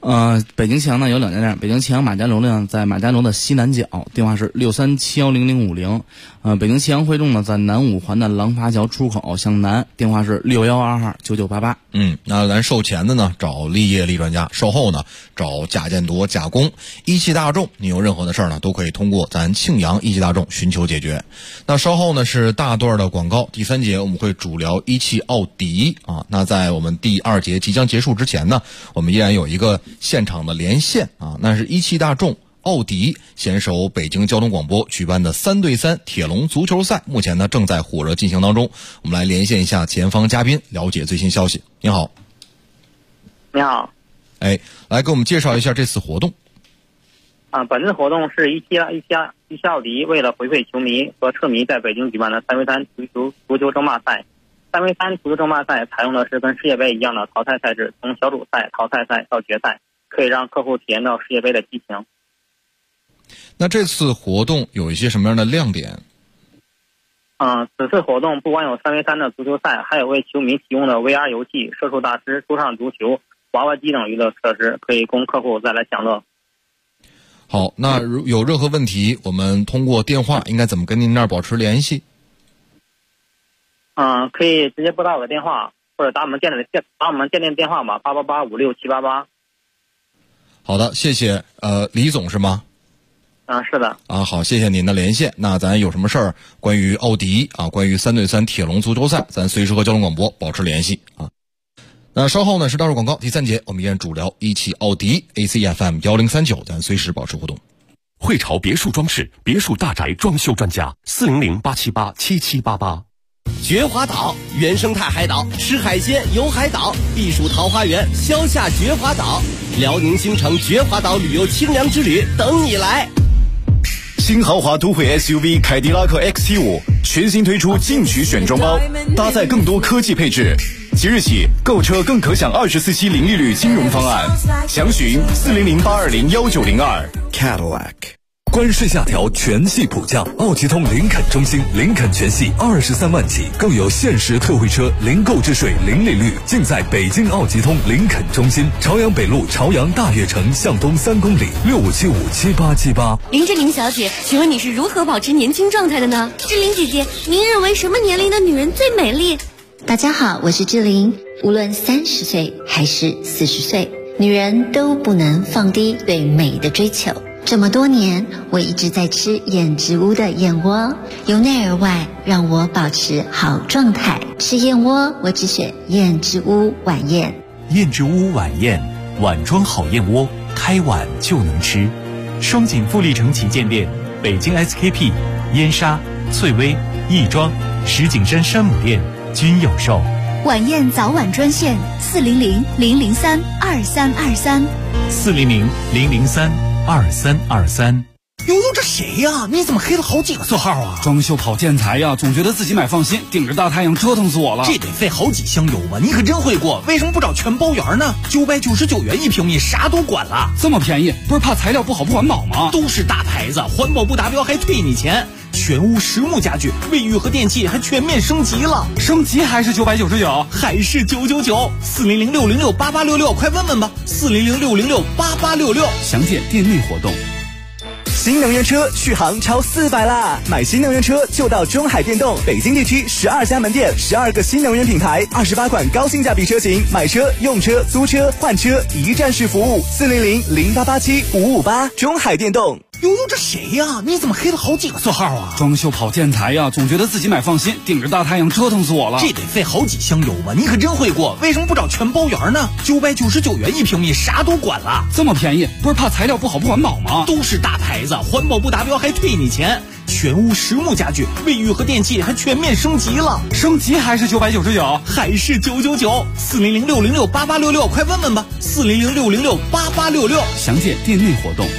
北京启阳呢有2家店，北京启阳马家楼呢在马家楼的西南角，电话是637100050。北京启阳汇众呢在南五环的廊坊桥出口向南，电话是61229988。 那咱售前的呢找立业立专家，售后呢找贾建铎贾工。一汽大众，你有任何的事儿呢都可以通过咱庆阳一汽大众寻求解决。那稍后呢是大段的广告，第3节我们会主聊一汽奥迪啊。那在我们第2节即将结束之前呢，我们依然有一个现场的连线啊，那是一汽大众奥迪携手北京交通广播举办的3对3铁笼足球赛，目前呢正在火热进行当中。我们来连线一下前方嘉宾，了解最新消息。你好。 你好。 来给我们介绍一下这次活动。 本次活动是一汽奥迪为了回馈球迷和车迷在北京举办的3v3足球争霸赛。3v3足球争霸赛采用的是跟世界杯一样的淘汰赛制，从小组赛、淘汰赛到决赛，可以让客户体验到世界杯的激情。 那这次活动有一些什么样的亮点？ 此次活动不光有3v3的足球赛，还有为球迷提供的 VR 游戏、射术大师、桌上足球、娃娃机等娱乐设施，可以供客户再来享乐。 好，那有任何问题，我们通过电话应该怎么跟您那儿保持联系？ 可以直接拨打我的电话，或者打我们店的电话吧，888-56788。 好的，谢谢。李总是吗？ 是的。 好，谢谢您的连线。那咱有什么事儿关于奥迪关于3对3铁笼足球赛，咱随时和交通广播保持联系啊。那稍后呢是大入广告，第3节我们依然主聊一汽奥迪 ACFM 1039，咱随时保持互动。 汇潮别墅装饰别墅大宅装修专家400-878-7788。 绝华岛原生态海岛，吃海鲜游海岛，避暑桃花源消夏绝华岛，辽宁新城绝华岛旅游清凉之旅等你来。 新豪华都会 SUV 凯迪拉克 XT5 全新推出进取选装包，搭载更多科技配置。即日起购车更可享24期零利率金融方案，详询400-820-1902 Cadillac。 关税下调，全系普降，奥吉通林肯中心，林肯全系23万起，更有限时特惠车，零购置税，零利率，尽在北京奥吉通林肯中心，朝阳北路朝阳大悦城向东3公里，65757878。 林志玲小姐，请问你是如何保持年轻状态的呢？志玲姐姐，您认为什么年龄的女人最美丽？ 大家好，我是志玲。无论30岁还是40岁，女人都不能放低对美的追求。这么多年，我一直在吃燕之屋的燕窝，由内而外让我保持好状态。吃燕窝，我只选燕之屋晚宴。 燕之屋晚宴，碗装好燕窝，开碗就能吃。双井富力城旗舰店、北京 SKP、燕莎、翠微、亦庄、石景山山姆店均有售。 晚宴早晚专线400-003-2323。 400-003-2323。 悠悠，这谁呀？你怎么黑了好几个色号啊？装修跑建材呀，总觉得自己买放心，顶着大太阳折腾死我了。这得费好几箱油吧？你可真会过，为什么不找全包圆呢？999元1平米，啥都管了。这么便宜，不是怕材料不好不环保吗？都是大牌子，环保不达标还退你钱。全屋实木家具、卫浴和电器还全面升级了，升级还是999，还是999。400-606-8866，快问问吧。400-606-8866，详见店内活动。 新能源车续航超400啦！买新能源车就到中海电动，北京地区12家门店，12个新能源品牌，28款高性价比车型，买车、用车、租车、换车一站式服务。400-0887-558，中海电动。 悠悠，这谁呀？你怎么黑了好几个色号啊？装修跑建材呀，总觉得自己买放心，顶着大太阳折腾死我了。这得费好几箱油吧？你可真会过，为什么不找全包圆呢？999元1平米，啥都管了。这么便宜，不是怕材料不好不环保吗？都是大牌子，环保不达标还退你钱。全屋实木家具、卫浴和电器还全面升级了，升级还是999，还是999。400-606-8866，快问问吧。400-606-8866，详见店内活动。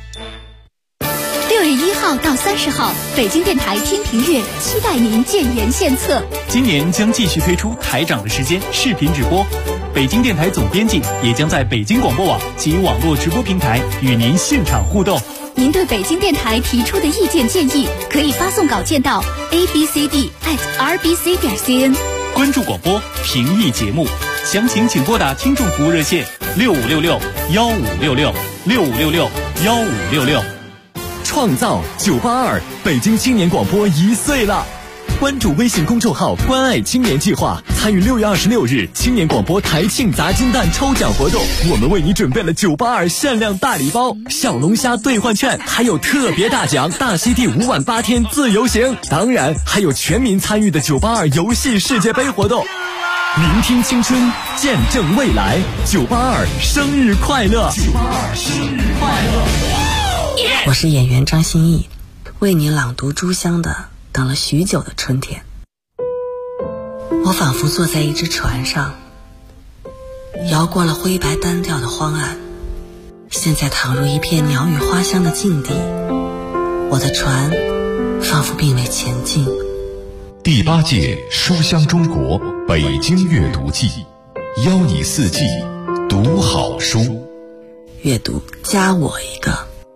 6月1号到30号，北京电台天平月期待您建言献策。 今年将继续推出台长的时间视频直播，北京电台总编辑也将在北京广播网及网络直播平台与您现场互动。 您对北京电台提出的意见建议，可以发送稿件到 abcd@rbc.cn。 关注广播，评议节目，详情请拨打听众服务热线6566 1566，6566，6566，1566。 创造982，北京青年广播1岁了。关注微信公众号“关爱青年计划”，参与6月26日青年广播台庆砸金蛋抽奖活动。我们为你准备了982限量大礼包、小龙虾兑换券，还有特别大奖大溪地5晚8天自由行。当然，还有全民参与的982游戏世界杯活动。聆听青春，见证未来，982生日快乐！982生日快乐！ 我是演员张歆艺，为你朗读朱湘的《等了许久的春天》。我仿佛坐在一只船上，摇过了灰白单调的荒岸，现在躺入一片鸟语花香的境地，我的船仿佛并未前进。 第8届书香中国北京阅读季，邀你4季读好书， 阅读加我一个。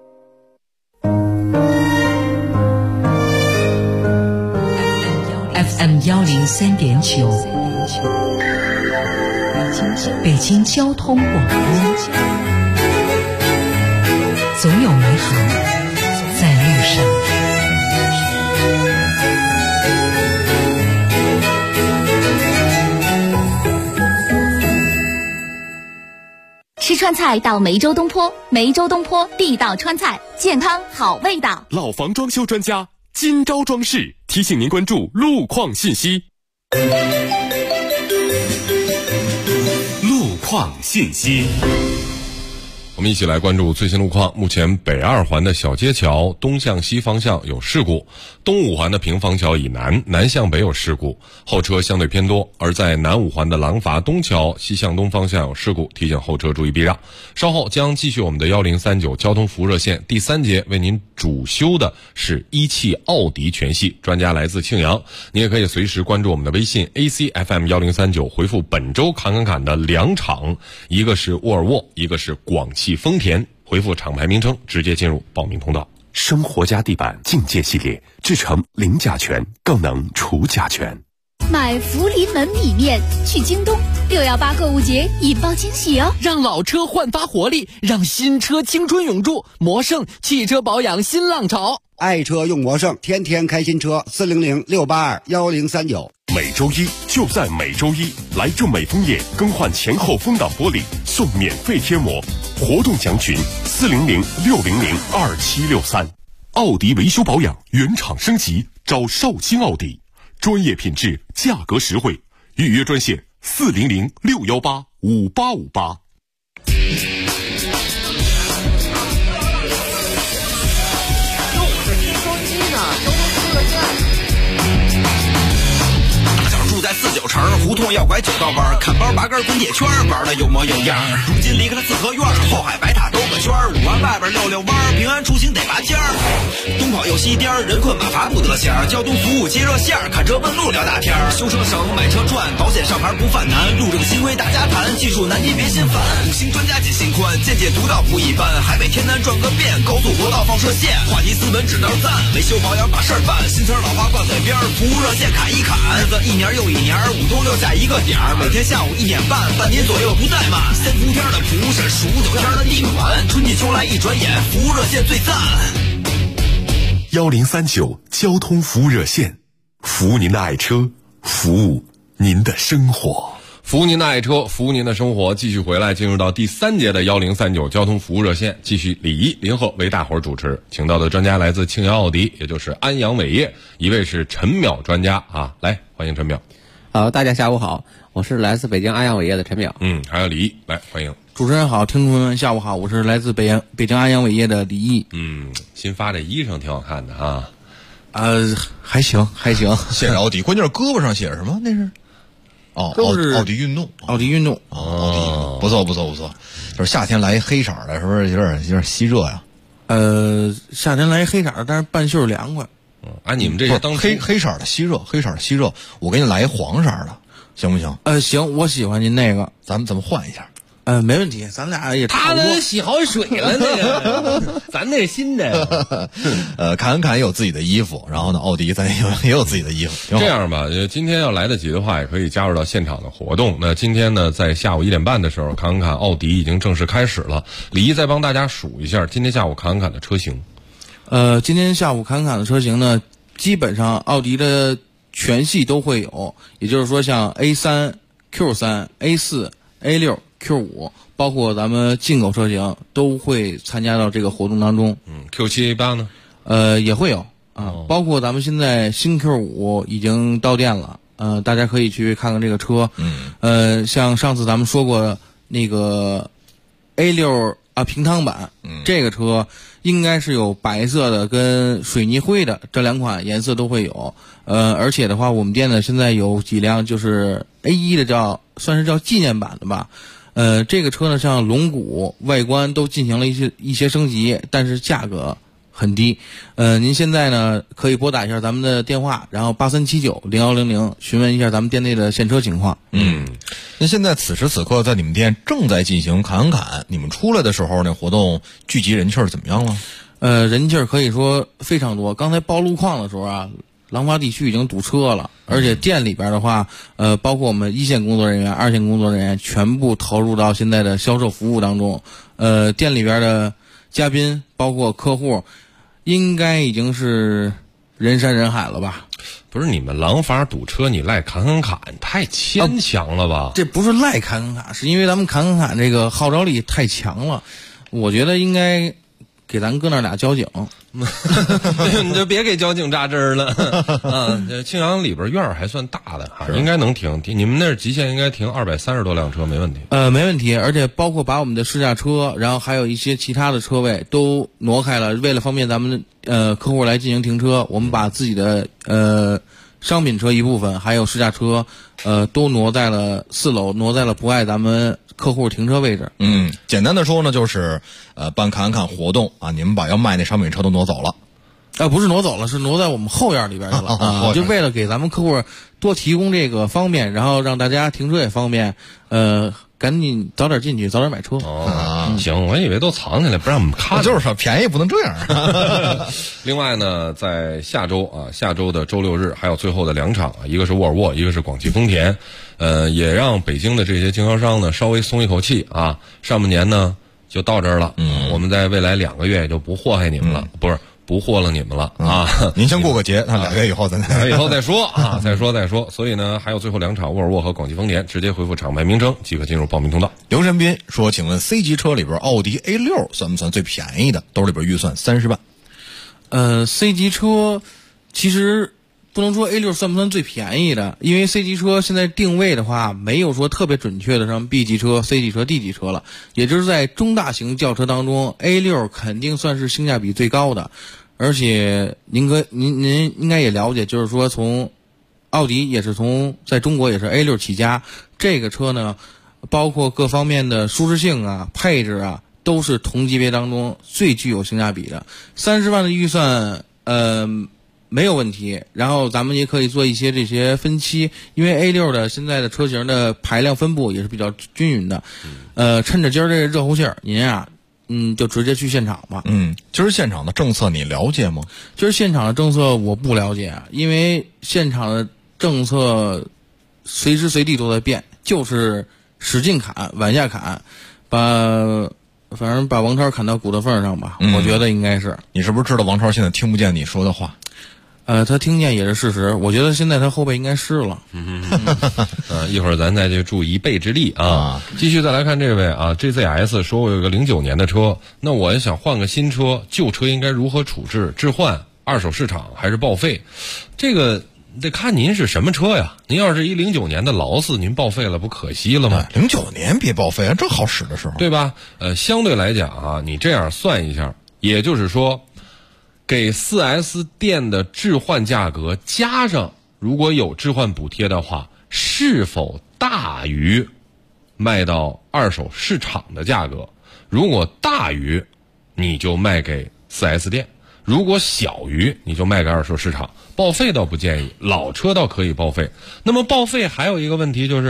FM 103.9，北京交通广播，总有美好在路上。 吃川菜到梅州东坡，梅州东坡地道川菜，健康好味道。 老房装修专家金招装饰提醒您关注路况信息。路况信息， 我们一起来关注最新路况。目前北2环的小街桥东向西方向有事故，东5环的平房桥以南向北有事故，后车相对偏多。而在南5环的廊坊东桥西向东方向有事故，提醒后车注意避让。稍后将继续我们的1039交通服务热线第3节，为您主修的是1汽奥迪全系，专家来自庆阳。你也可以随时关注我们的微信 ACFM1039，回复本周侃的2场，一个是沃尔沃，一个是广汽丰田，回复厂牌名称直接进入报名通道。 生活家地板境界系列，制成零甲醛，更能除甲醛。 买福临门米面去京东，618购物节引爆惊喜哦！ 让老车焕发活力，让新车青春永驻。魔胜汽车保养新浪潮， 爱车用魔胜，天天开新车，400-682-1039。 每周一就在每周一，来众美枫叶更换前后风挡玻璃送免费贴膜，活动详询400-600-2763。奥迪维修保养原厂升级，找绍兴奥迪，专业品质，价格实惠，预约专线400-618-5858。 在49城胡同要拐9道弯，看包拔根滚铁圈，玩的有模有样。如今离开了四合院，后海白塔兜个圈，5环外边溜溜弯，平安出行得拔尖儿。东跑又西颠，人困马乏不得闲。交通服务接热线，看车问路聊大天。修车省，买车赚，保险上牌不犯难。路这个新规大家谈，技术难题别心烦。5星专家解心宽，见解独到不一般。海北天南转个遍，高速国道放射线，话题斯文只能赞。维修保养把事儿办，新词老话挂嘴边，服务热线砍一砍。日子一年又一年，5通6下一个点儿，每天下午1点半，半年左右不怠慢。3伏天的蒲是数9天的地暖，春季秋来一转眼，服务热线最赞。 1039交通服务热线，服务您的爱车，服务您的生活。 服务您的爱车，服务您的生活。继续回来，进入到第3节的1039交通服务热线，继续李一、林鹤为大伙儿主持，请到的专家来自庆阳奥迪，也就是安阳伟业，一位是陈淼专家啊，来欢迎陈淼。 大家下午好，我是来自北京安阳伟业的陈淼。 还有李一，来欢迎。 主持人好，听众们下午好，我是来自北京安阳伟业的李毅。 新发这衣裳挺好看的啊。 还行。 写着奥迪，关键是胳膊上写着什么？那是奥迪运动， 奥迪运动， 奥迪不错，就是夏天来一黑色的，是不是有点吸热呀？ 夏天来一黑色的，但是半袖凉快。 你们这些当黑色的吸热，我给你来一黄色的，行不行？ 行，我喜欢您那个， 咱们换一下。 没问题，咱俩也他那洗好水了那个，咱那新的。 侃侃有自己的衣服，然后呢，奥迪咱也有自己的衣服。 这样吧，今天要来得及的话，也可以加入到现场的活动。那今天呢，在下午1点半的时候，侃侃奥迪已经正式开始了。李毅再帮大家数一下今天下午侃侃的车型。 今天下午侃侃的车型呢，基本上奥迪的全系都会有，也就是说像 A3、Q3、A4、A6、Q5，包括咱们进口车型都会参加到这个活动当中。 Q7、A8 呢？ 也会有啊，包括咱们现在新 Q5 已经到店了，大家可以去看看这个车。像上次咱们说过那个 A6平汤版，这个车应该是有白色的跟水泥灰的这两款颜色都会有。而且的话，我们店呢现在有几辆就是 A1 的算是叫纪念版的吧。这个车呢，像龙骨外观都进行了一些升级，但是价格很低。您现在呢可以拨打一下咱们的电话，然后83790100询问一下咱们店内的现车情况。 那现在此时此刻在你们店正在进行侃侃，你们出来的时候那活动聚集人气怎么样了？ 人气可以说非常多。刚才报路况的时候啊，廊坊地区已经堵车了，而且店里边的话，包括我们1线工作人员、2线工作人员全部投入到现在的销售服务当中。店里边的嘉宾包括客户应该已经是人山人海了吧？ 不是，你们廊坊堵车你赖侃侃太牵强了吧？ 这不是赖侃侃，是因为咱们侃侃这个号召力太强了。我觉得应该给咱哥那俩交警。 你就别给交警扎针了。庆阳里边院还算大的哈，应该能停。你们那儿极限应该停230多辆车没问题。 没问题，而且包括把我们的试驾车，然后还有一些其他的车位都挪开了，为了方便咱们客户来进行停车，我们把自己的商品车一部分还有试驾车都挪在了4楼，挪在了不碍咱们客户停车位置。 简单的说呢，就是办侃侃活动啊，你们把要卖那商品车都挪走了。 不是挪走了，是挪在我们后院里边去了就为了给咱们客户多提供这个方便，然后让大家停车也方便，赶紧早点进去，早点买车。 行，我以为都藏起来不让我们看。 就是说便宜不能这样。 另外呢，在下周的周6日还有最后的2场，一个是沃尔沃，一个是广汽丰田。也让北京的这些经销商呢稍微松一口气啊。上半年呢就到这儿了，我们在未来2个月也就不祸害你们了，不祸了你们了啊！ 您先过个节，2个月以后再说啊，再说。所以呢，还有最后2场沃尔沃和广汽丰田，直接回复厂牌名称即可进入报名通道。 刘神斌说：“请问 C 级车里边，奥迪 A6 算不算最便宜的？兜里边预算30万。 C 级车其实不能说 A6 算不算最便宜的，因为 C 级车现在定位的话，没有说特别准确的像 B 级车、C 级车、D 级车了，也就是在中大型轿车当中 ，A6 肯定算是性价比最高的。而且您应该也了解，就是说从奥迪也是在中国也是 A6 起家，这个车呢，包括各方面的舒适性啊、配置啊，都是同级别当中最具有性价比的。30万的预算，没有问题，然后咱们也可以做一些这些分期，因为 A6 的现在的车型的排量分布也是比较均匀的。趁着今儿这个热乎气儿，您啊，就直接去现场吧。 今儿现场的政策你了解吗？ 今儿现场的政策我不了解，因为现场的政策随时随地都在变，就是使劲砍，往下砍，反正把王超砍到骨头缝上吧。我觉得应该是。 你是不是知道王超现在听不见你说的话？ 他听见也是事实。我觉得现在他后背应该湿了。 一会儿咱再去助一臂之力啊。继续再来看这位啊 ，GZS 说我有个09年的车，那我也想换个新车，旧车应该如何处置？置换、二手市场还是报废？这个得看您是什么车呀。您要是一09年的劳斯，您报废了不可惜了吗 ？09年别报废啊，正好使的时候， 对吧？相对来讲啊，你这样算一下，也就是说，给 4S 店的置换价格加上如果有置换补贴的话，是否大于卖到二手市场的价格？如果大于，你就卖给 4S 店；如果小于，你就卖给二手市场。报废倒不建议，老车倒可以报废。那么报废还有一个问题就是，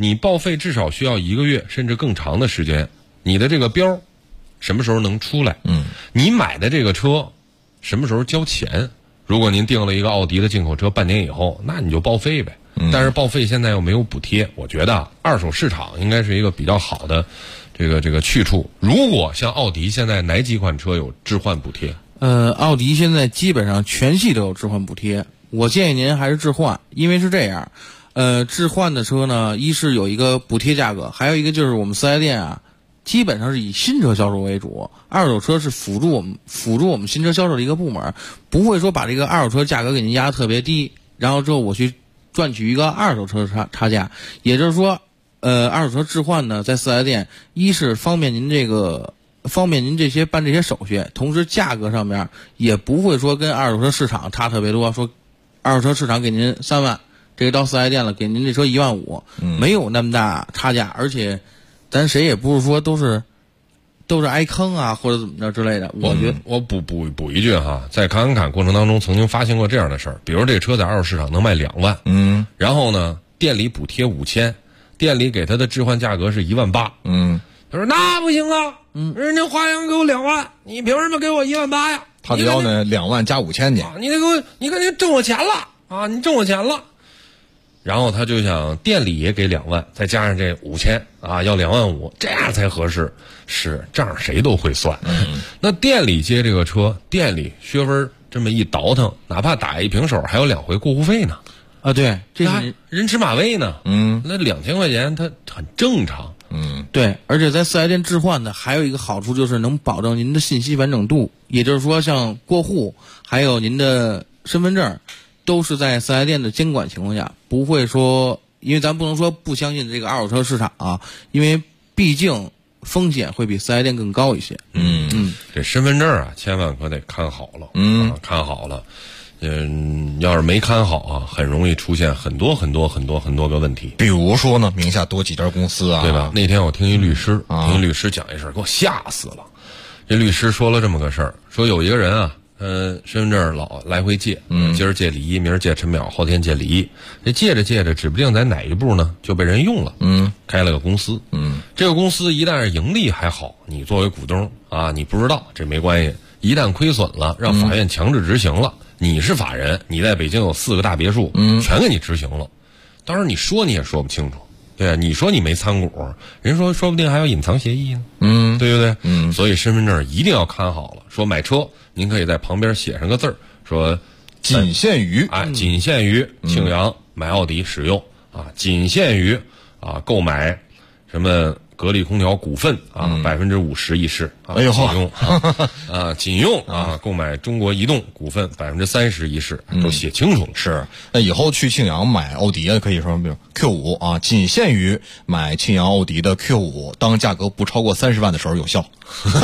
你报废至少需要1个月甚至更长的时间，你的这个标什么时候能出来？你买的这个车什么时候交钱？如果您订了一个奥迪的进口车半年以后，那你就报废呗。但是报废现在又没有补贴，我觉得二手市场应该是一个比较好的这个去处。如果像奥迪现在哪几款车有置换补贴？ 奥迪现在基本上全系都有置换补贴，我建议您还是置换，因为是这样，置换的车呢，一是有一个补贴价格，还有一个就是我们4S店啊，基本上是以新车销售为主，二手车是辅助我们新车销售的一个部门，不会说把这个二手车价格给您压得特别低，然后之后我去赚取一个二手车的差价。也就是说，二手车置换呢，在4S店，一是方便您这些办这些手续，同时价格上面也不会说跟二手车市场差特别多，说二手车市场给您3万，这个到4S店了给您这车1万5，没有那么大差价，而且咱谁也不是说都是挨坑啊或者怎么着之类的。我觉得我补一句哈，在侃过程当中曾经发现过这样的事儿，比如这车在二手市场能卖2万，然后呢店里补贴5000，店里给他的置换价格是1万8，他说那不行啊，人家华阳给我2万，你凭什么给我1万8呀？ 他得要呢2万加5000去， 你得给我，你肯定挣我钱了啊！你挣我钱了。然后他就想店里也给2万，再加上这5000啊，要2万5，这样才合适。是账谁都会算。那店里接这个车，店里薛分这么一倒腾，哪怕打一平手，还有2回过户费呢。 啊，对，这是人吃马喂呢。那2000块钱它很正常。 对，而且在4S店置换的还有一个好处就是能保证您的信息完整度，也就是说像过户还有您的身份证都是在4S店的监管情况下，不会说，因为咱不能说不相信这个二手车市场啊，因为毕竟风险会比4S店更高一些。 这身份证啊，千万可得看好了。看好了。要是没看好啊，很容易出现很多个问题。 比如说呢，名下多几家公司啊， 对吧？那天我听一律师讲一事儿，给我吓死了。这律师说了这么个事儿，说有一个人啊，身份证老来回借，今儿借李一，明儿借陈淼，后天借李一，这借着，指不定在哪一步呢就被人用了。开了个公司，这个公司一旦是盈利还好，你作为股东啊，你不知道这没关系。一旦亏损了，让法院强制执行了。你是法人，你在北京有4个大别墅，全给你执行了。当然你说你也说不清楚，对啊，你说你没参股，人说不定还有隐藏协议呢，对不对？所以身份证一定要看好了。说买车，您可以在旁边写上个字儿，说仅限于庆阳买奥迪使用啊，仅限于购买什么格力空调股份啊，50%一市啊，仅用啊，购买中国移动股份30%一市，都写清楚。 是，那以后去庆阳买奥迪啊，可以说比如 Q5啊，仅限于买庆阳奥迪的 Q5，当价格不超过30万的时候有效。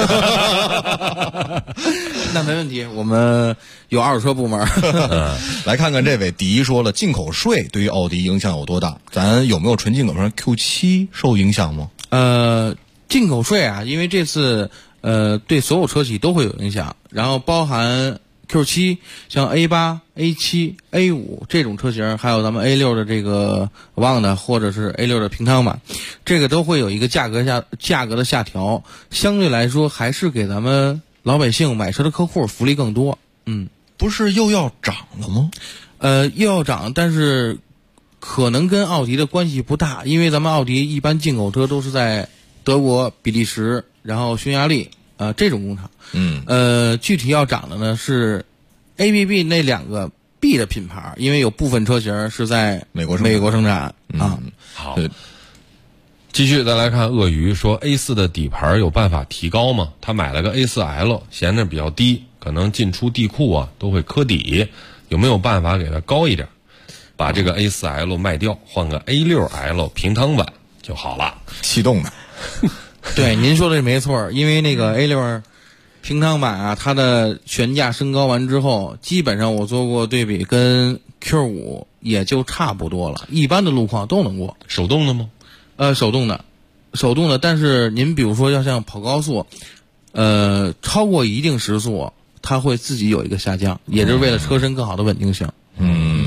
那没问题，我们有二手车部门。 来看看这位迪说了，进口税对于奥迪影响有多大？咱有没有纯进口车 Q7 受影响吗？ 进口税啊，因为这次对所有车企都会有影响，然后包含 Q7， 像 A8、A7、A5 这种车型，还有咱们 A6 的这个 One 的或者是 A6 的平汤版，这个都会有一个价格的下调，相对来说还是给咱们老百姓买车的客户福利更多。 不是又要涨了吗？ 又要涨，但是可能跟奥迪的关系不大，因为咱们奥迪一般进口车都是在德国、比利时，然后匈牙利这种工厂。具体要涨的呢是 ABB 那2个 B 的品牌，因为有部分车型是在美国生产啊。 好，继续再来看鳄鱼说 A4 的底盘有办法提高吗？他买了个 A4L， 嫌着比较低，可能进出地库啊都会磕底，有没有办法给它高一点？把这个 A4L 卖掉，换个 A6L 平汤版就好了。 气动的。 对，您说的没错，因为那个 A6 平汤版啊，它的悬架升高完之后，基本上我做过对比，跟 Q5 也就差不多了，一般的路况都能过。 手动的吗？ 手动的，但是您比如说要像跑高速，超过一定时速，它会自己有一个下降，也就是为了车身更好的稳定性。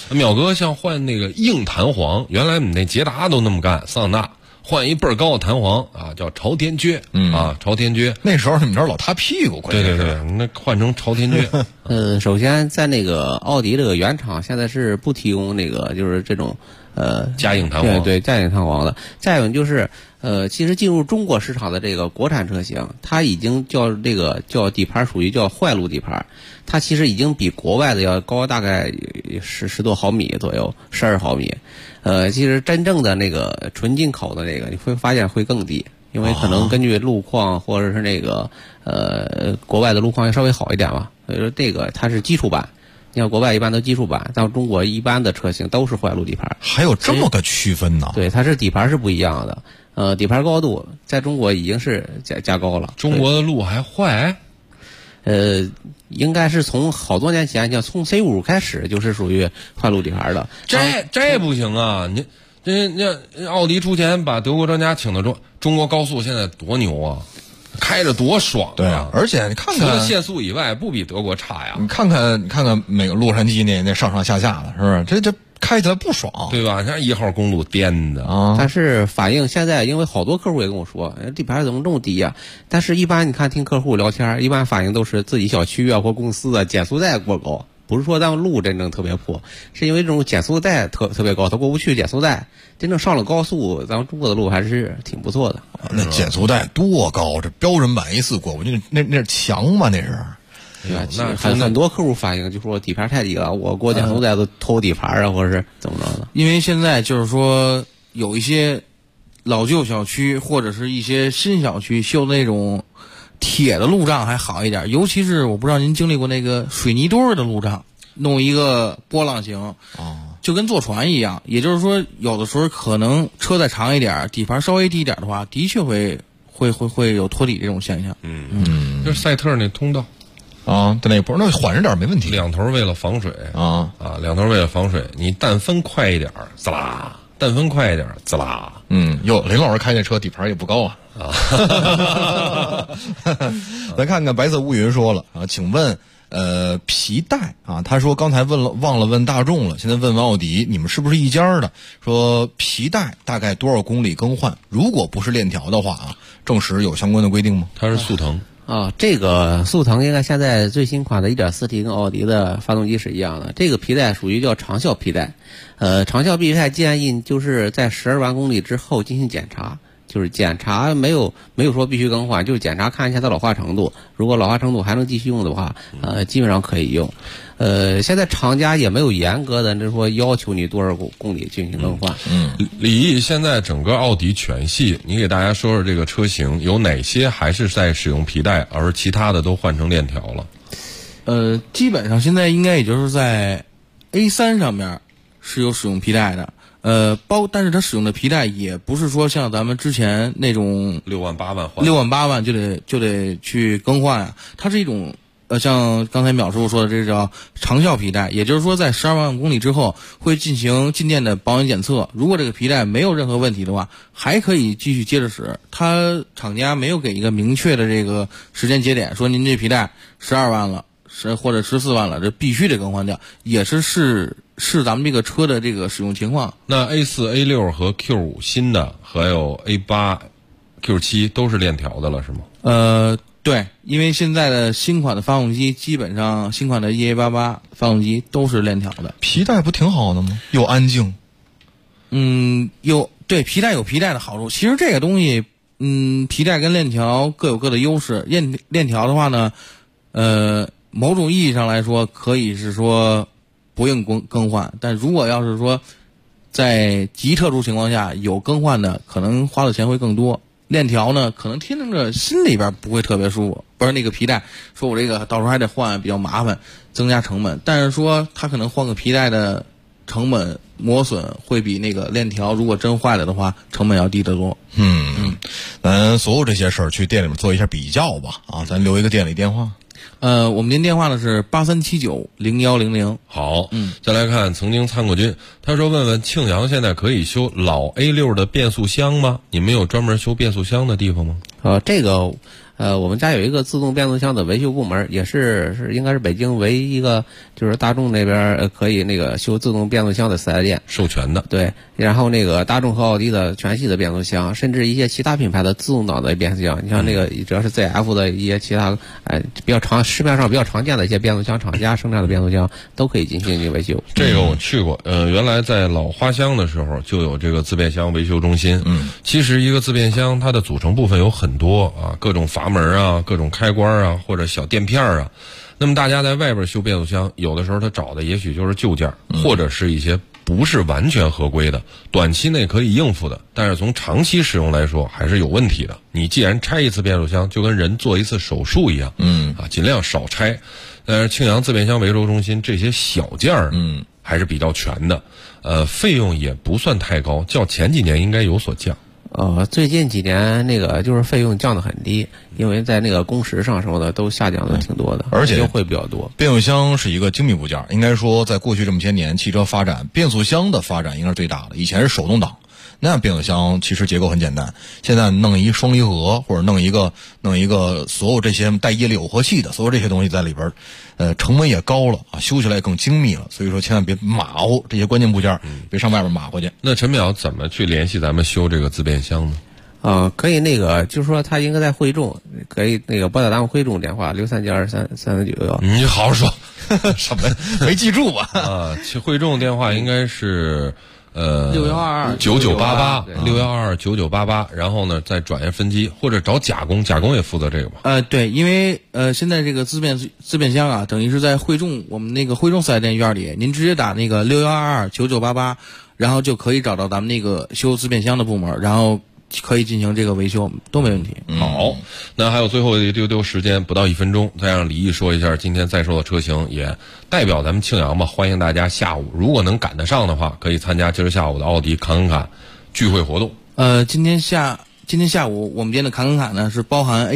淼哥像换那个硬弹簧，原来我们那捷达都那么干，桑塔纳换一倍儿高的弹簧啊，叫朝天撅，朝天撅。 那时候你们这儿老塌屁股， 对对对，那换成朝天撅。 首先在那个奥迪这个原厂现在是不提供那个就是这种加硬弹簧， 对加硬弹簧的。再有就是其实进入中国市场的这个国产车型，它已经叫底盘属于叫坏路底盘，它其实已经比国外的要高大概10多毫米左右，12毫米。其实真正的那个纯进口的那个，你会发现会更低，因为可能根据路况或者是那个国外的路况要稍微好一点嘛，所以说这个它是基础版。你看国外一般都基础版，到中国一般的车型都是坏路底盘。 还有这么个区分呢？ 对，它是底盘是不一样的。底盘高度在中国已经是加高了。 中国的路还坏？ 应该是从好多年前，像从 C5 开始就是属于坏路底盘的。 这不行啊！你这奥迪出钱把德国专家请到中国高速，现在多牛啊！开着多爽啊！ 对啊，而且你看看， 除了限速以外，不比德国差呀。 你看看每个洛杉矶那上上下下的，是不是？这开起来不爽， 对吧？像1号公路颠的啊。 但是反映现在，因为好多客户也跟我说，底盘怎么这么低呀？但是一般你看听客户聊天，一般反映都是自己小区啊或公司啊减速带过高。不是说咱们路真正特别破，是因为这种减速带特别高，它过不去减速带。真正上了高速，咱们中国的路还是挺不错的。 那减速带多高？这标准版A4过不去，那是墙吗？那是。 对吧？那很多客户反映就说底盘太低了，我过减速带都偷底盘啊，或者是怎么着的。 因为现在就是说有一些老旧小区或者是一些新小区修的那种铁的路障还好一点，尤其是我不知道您经历过那个水泥墩的路障，弄一个波浪形，就跟坐船一样。也就是说，有的时候可能车再长一点，底盘稍微低一点的话，的确会有脱底这种现象。 就是赛特那通道啊，在那不是那缓着点没问题。 两头为了防水两头为了防水，你但分快一点，滋啦；但分快一点，滋啦。 林老师开那车底盘也不高啊。咱看看白色乌云说了啊，请问皮带啊，他说刚才忘了问大众了，现在问奥迪，你们是不是一家的？说皮带大概多少公里更换？如果不是链条的话啊，正时有相关的规定吗？ 它是速腾。 这个速腾应该现在最新款的 1.4T 跟奥迪的发动机是一样的。这个皮带属于叫长效皮带，长效皮带建议就是在12万公里之后进行检查，就是检查没有说必须更换，就是检查看一下它老化程度，如果老化程度还能继续用的话，基本上可以用。现在厂家也没有严格的就是说要求你多少公里进行更换。 李毅，现在整个奥迪全系，你给大家说说这个车型有哪些还是在使用皮带，而其他的都换成链条了？ 基本上现在应该也就是在 A3 上面是有使用皮带的。但是它使用的皮带也不是说像咱们之前那种 6万8万换 ，6万8万就得去更换啊。它是一种像刚才淼师傅说的，这叫长效皮带，也就是说在12万公里之后会进行进店的保养检测，如果这个皮带没有任何问题的话，还可以继续接着使。它厂家没有给一个明确的这个时间节点，说您这皮带12万了，或者14万了，这必须得更换掉，也是咱们这个车的这个使用情况。 那 A4、A6 和 Q5 新的，还有 A8、Q7 都是链条的了，是吗？ 对，因为现在的新款的发动机，基本上新款的 EA88 发动机都是链条的。 皮带不挺好的吗？又安静。 对，皮带有皮带的好处。其实这个东西，皮带跟链条各有各的优势。链条的话呢，某种意义上来说，可以是说不用更换，但如果要是说在极特殊情况下有更换的，可能花的钱会更多。链条呢，可能听着心里边不会特别舒服，不是那个皮带，说我这个到时候还得换，比较麻烦，增加成本。但是说他可能换个皮带的成本磨损会比那个链条如果真坏了的话成本要低得多。 咱所有这些事儿去店里面做一下比较吧啊，咱留一个店里电话。 我们您电话呢是83790100。 好，再来看曾经参过军，他说问问庆阳现在可以修老 A6 的变速箱吗？你们有专门修变速箱的地方吗？ 这个我们家有一个自动变速箱的维修部门，也是应该是北京唯一一个就是大众那边可以那个修自动变速箱的4S店授权的。 对，然后那个大众和奥迪的全系的变速箱，甚至一些其他品牌的自动挡的变速箱，你像那个只要是 ZF 的一些其他比较市面上比较常见的一些变速箱厂家生产的变速箱都可以进行维修。 这个我去过，原来在老花乡的时候就有这个自变箱维修中心。其实一个自变箱它的组成部分有很多啊，各种阀门啊，各种开关啊，或者小垫片啊。那么大家在外边修变速箱，有的时候他找的也许就是旧件，或者是一些不是完全合规的，短期内可以应付的，但是从长期使用来说还是有问题的。你既然拆一次变速箱，就跟人做一次手术一样，尽量少拆。但是庆阳自变箱维修中心这些小件儿，还是比较全的，费用也不算太高，较前几年应该有所降。 最近几年那个就是费用降得很低，因为在那个工时上什么的都下降的挺多的， 而且优惠比较多。 变速箱是一个精密部件，应该说在过去这么些年汽车发展，变速箱的发展应该是最大的。以前是手动挡，那样变速箱其实结构很简单，现在弄一双离合或者弄一个所有这些带液力耦合器的所有这些东西在里边，成本也高了啊，修起来也更精密了。所以说千万别马虎这些关键部件，别上外边马虎去。 那陈淼怎么去联系咱们修这个自变箱呢？ 可以那个就是说他应该在汇众，可以那个拨打咱们汇众电话6372333911。 你好好说， 什么没记住吧？ 去汇众电话应该是 61229988， 然后呢再转业分机，或者找甲工也负责这个吧。 对，因为现在这个自变箱啊，等于是在汇众我们那个汇众4S店院里，您直接打那个61229988，然后就可以找到咱们那个修自变箱的部门，然后可以进行这个维修，都没问题。 好，那还有最后一丢时间，不到1分钟，再让李毅说一下今天在售的车型，也代表咱们庆阳吧，欢迎大家下午如果能赶得上的话，可以参加今儿下午的奥迪侃侃聚会活动。 今天下午我们店的侃侃呢是包含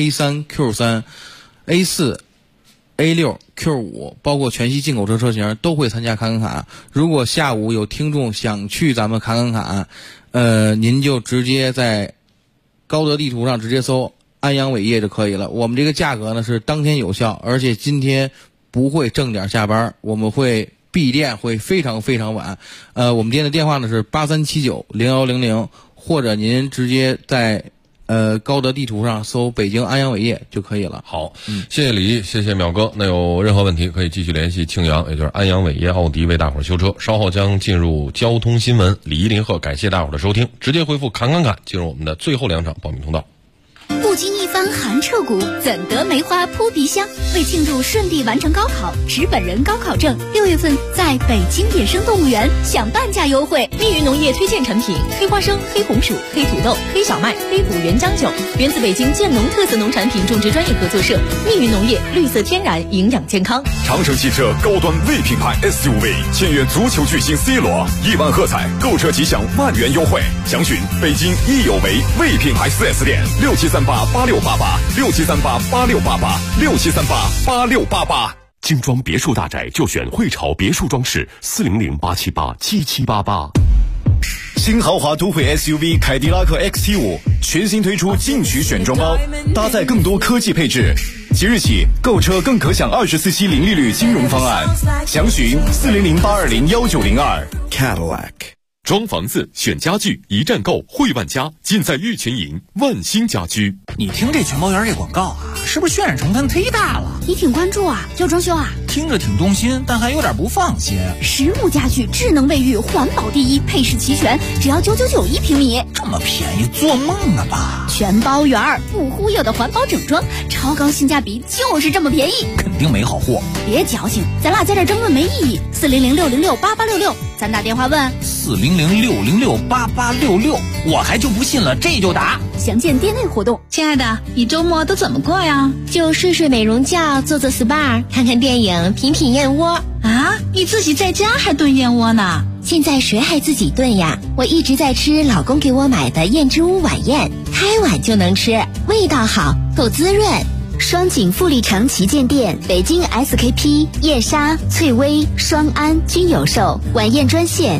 A3、Q3、A4、A6、Q5，包括全系进口车型都会参加侃侃。如果下午有听众想去咱们侃侃，您就直接在高德地图上直接搜安阳伟业就可以了。我们这个价格呢是当天有效，而且今天不会正点下班，我们会闭店，会非常非常晚。我们店的电话呢是83790100，或者您直接在高德地图上搜北京安阳伟业就可以了。 好，谢谢李毅，谢谢淼哥。那有任何问题可以继续联系庆阳，也就是安阳伟业奥迪为大伙儿修车。稍后将进入交通新闻，李毅林鹤，感谢大伙儿的收听，直接回复侃进入我们的最后2场报名通道。 不经一番寒彻骨，怎得梅花扑鼻香？为庆祝顺利完成高考，持本人高考证，6月份在北京野生动物园享半价优惠。密云农业推荐产品：黑花生、黑红薯、黑土豆、黑小麦、黑虎原浆酒，源自北京建农特色农产品种植专业合作社。密云农业，绿色天然，营养健康。 长城汽车高端 V 品牌 SUV 签约足球巨星 C 罗，1万喝彩，购车即享万元优惠。详询北京益有为 V 品牌 4S 店，67388688，67388688，67388688。 精装别墅大宅就选汇潮别墅装饰，400-878-7788。 新豪华都会 SUV 凯迪拉克 XT5 全新推出进取选装包，搭载更多科技配置。即日起购车更可享24期零利率金融方案，详询400-820-1902。 Cadillac。 装房子选家具，一站购汇万家，尽在玉泉营万兴家居。 你听这全包园这广告啊，是不是渲染成分忒大了？ 你挺关注啊，要装修啊？ 听着挺动心，但还有点不放心。 实木家具，智能卫浴，环保第一，配饰齐全，只要999一平米， 这么便宜，做梦了吧？ 全包园不忽悠的环保整装，超高性价比，就是这么便宜， 肯定没好货。 别矫情，咱俩在这争论没意义。400-606-8866，咱打电话问。 400-606-8866，我还就不信了，这就打。 详见店内活动。 亲爱的，你周末都怎么过呀？ 就睡睡美容觉，做做 SPA， 看看电影，品品燕窝。 啊，你自己在家还炖燕窝呢？ 现在谁还自己炖呀？我一直在吃老公给我买的燕之屋晚宴，开碗就能吃，味道好，够滋润。双井富力城旗舰店、北京 SKP、燕莎、翠微、双安均有售。晚宴专线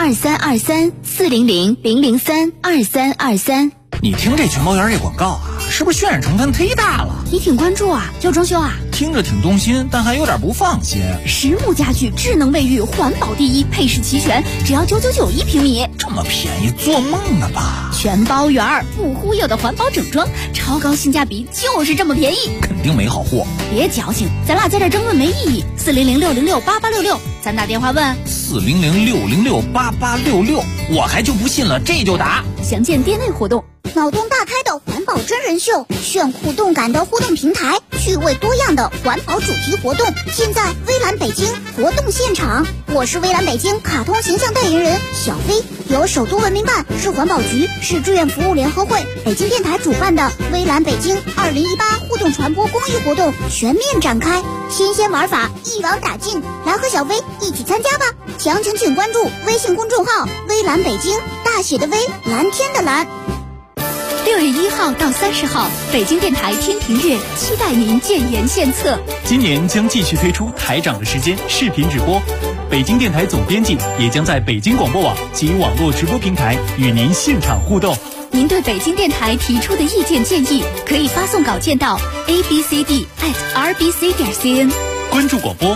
400-003-2323，400-003-2323。 你听这全包园这广告啊， 是不是渲染成分忒大了？ 你挺关注啊？要装修啊？ 听着挺动心，但还有点不放心。 实木家具，智能卫浴，环保第一，配饰齐全，只要999一平米。 这么便宜，做梦呢吧？ 全包圆儿，不忽悠的环保整装，超高性价比，就是这么便宜。 肯定没好货。 别矫情，咱俩在这争论没意义。400-606-8866，咱打电话问。 400-606-8866，我还就不信了，这就打。 详见店内活动。 脑洞大开的环保真人秀，炫酷动感的互动平台，趣味多样的环保主题活动，尽在微蓝北京活动现场。我是微蓝北京卡通形象代言人小飞，由首都文明办、市环保局、市志愿服务联合会、北京电台主办的微蓝北京2018互动传播公益活动全面展开，新鲜玩法一网打尽，来和小飞一起参加吧！详情请关注微信公众号微蓝北京，大写的微，蓝天的蓝。 6月1号到30号，北京电台天庭月，期待您建言献策。 今年将继续推出台长的时间视频直播，北京电台总编辑也将在北京广播网及网络直播平台与您现场互动。 您对北京电台提出的意见建议，可以发送稿件到abcd@rbc.cn。 关注广播，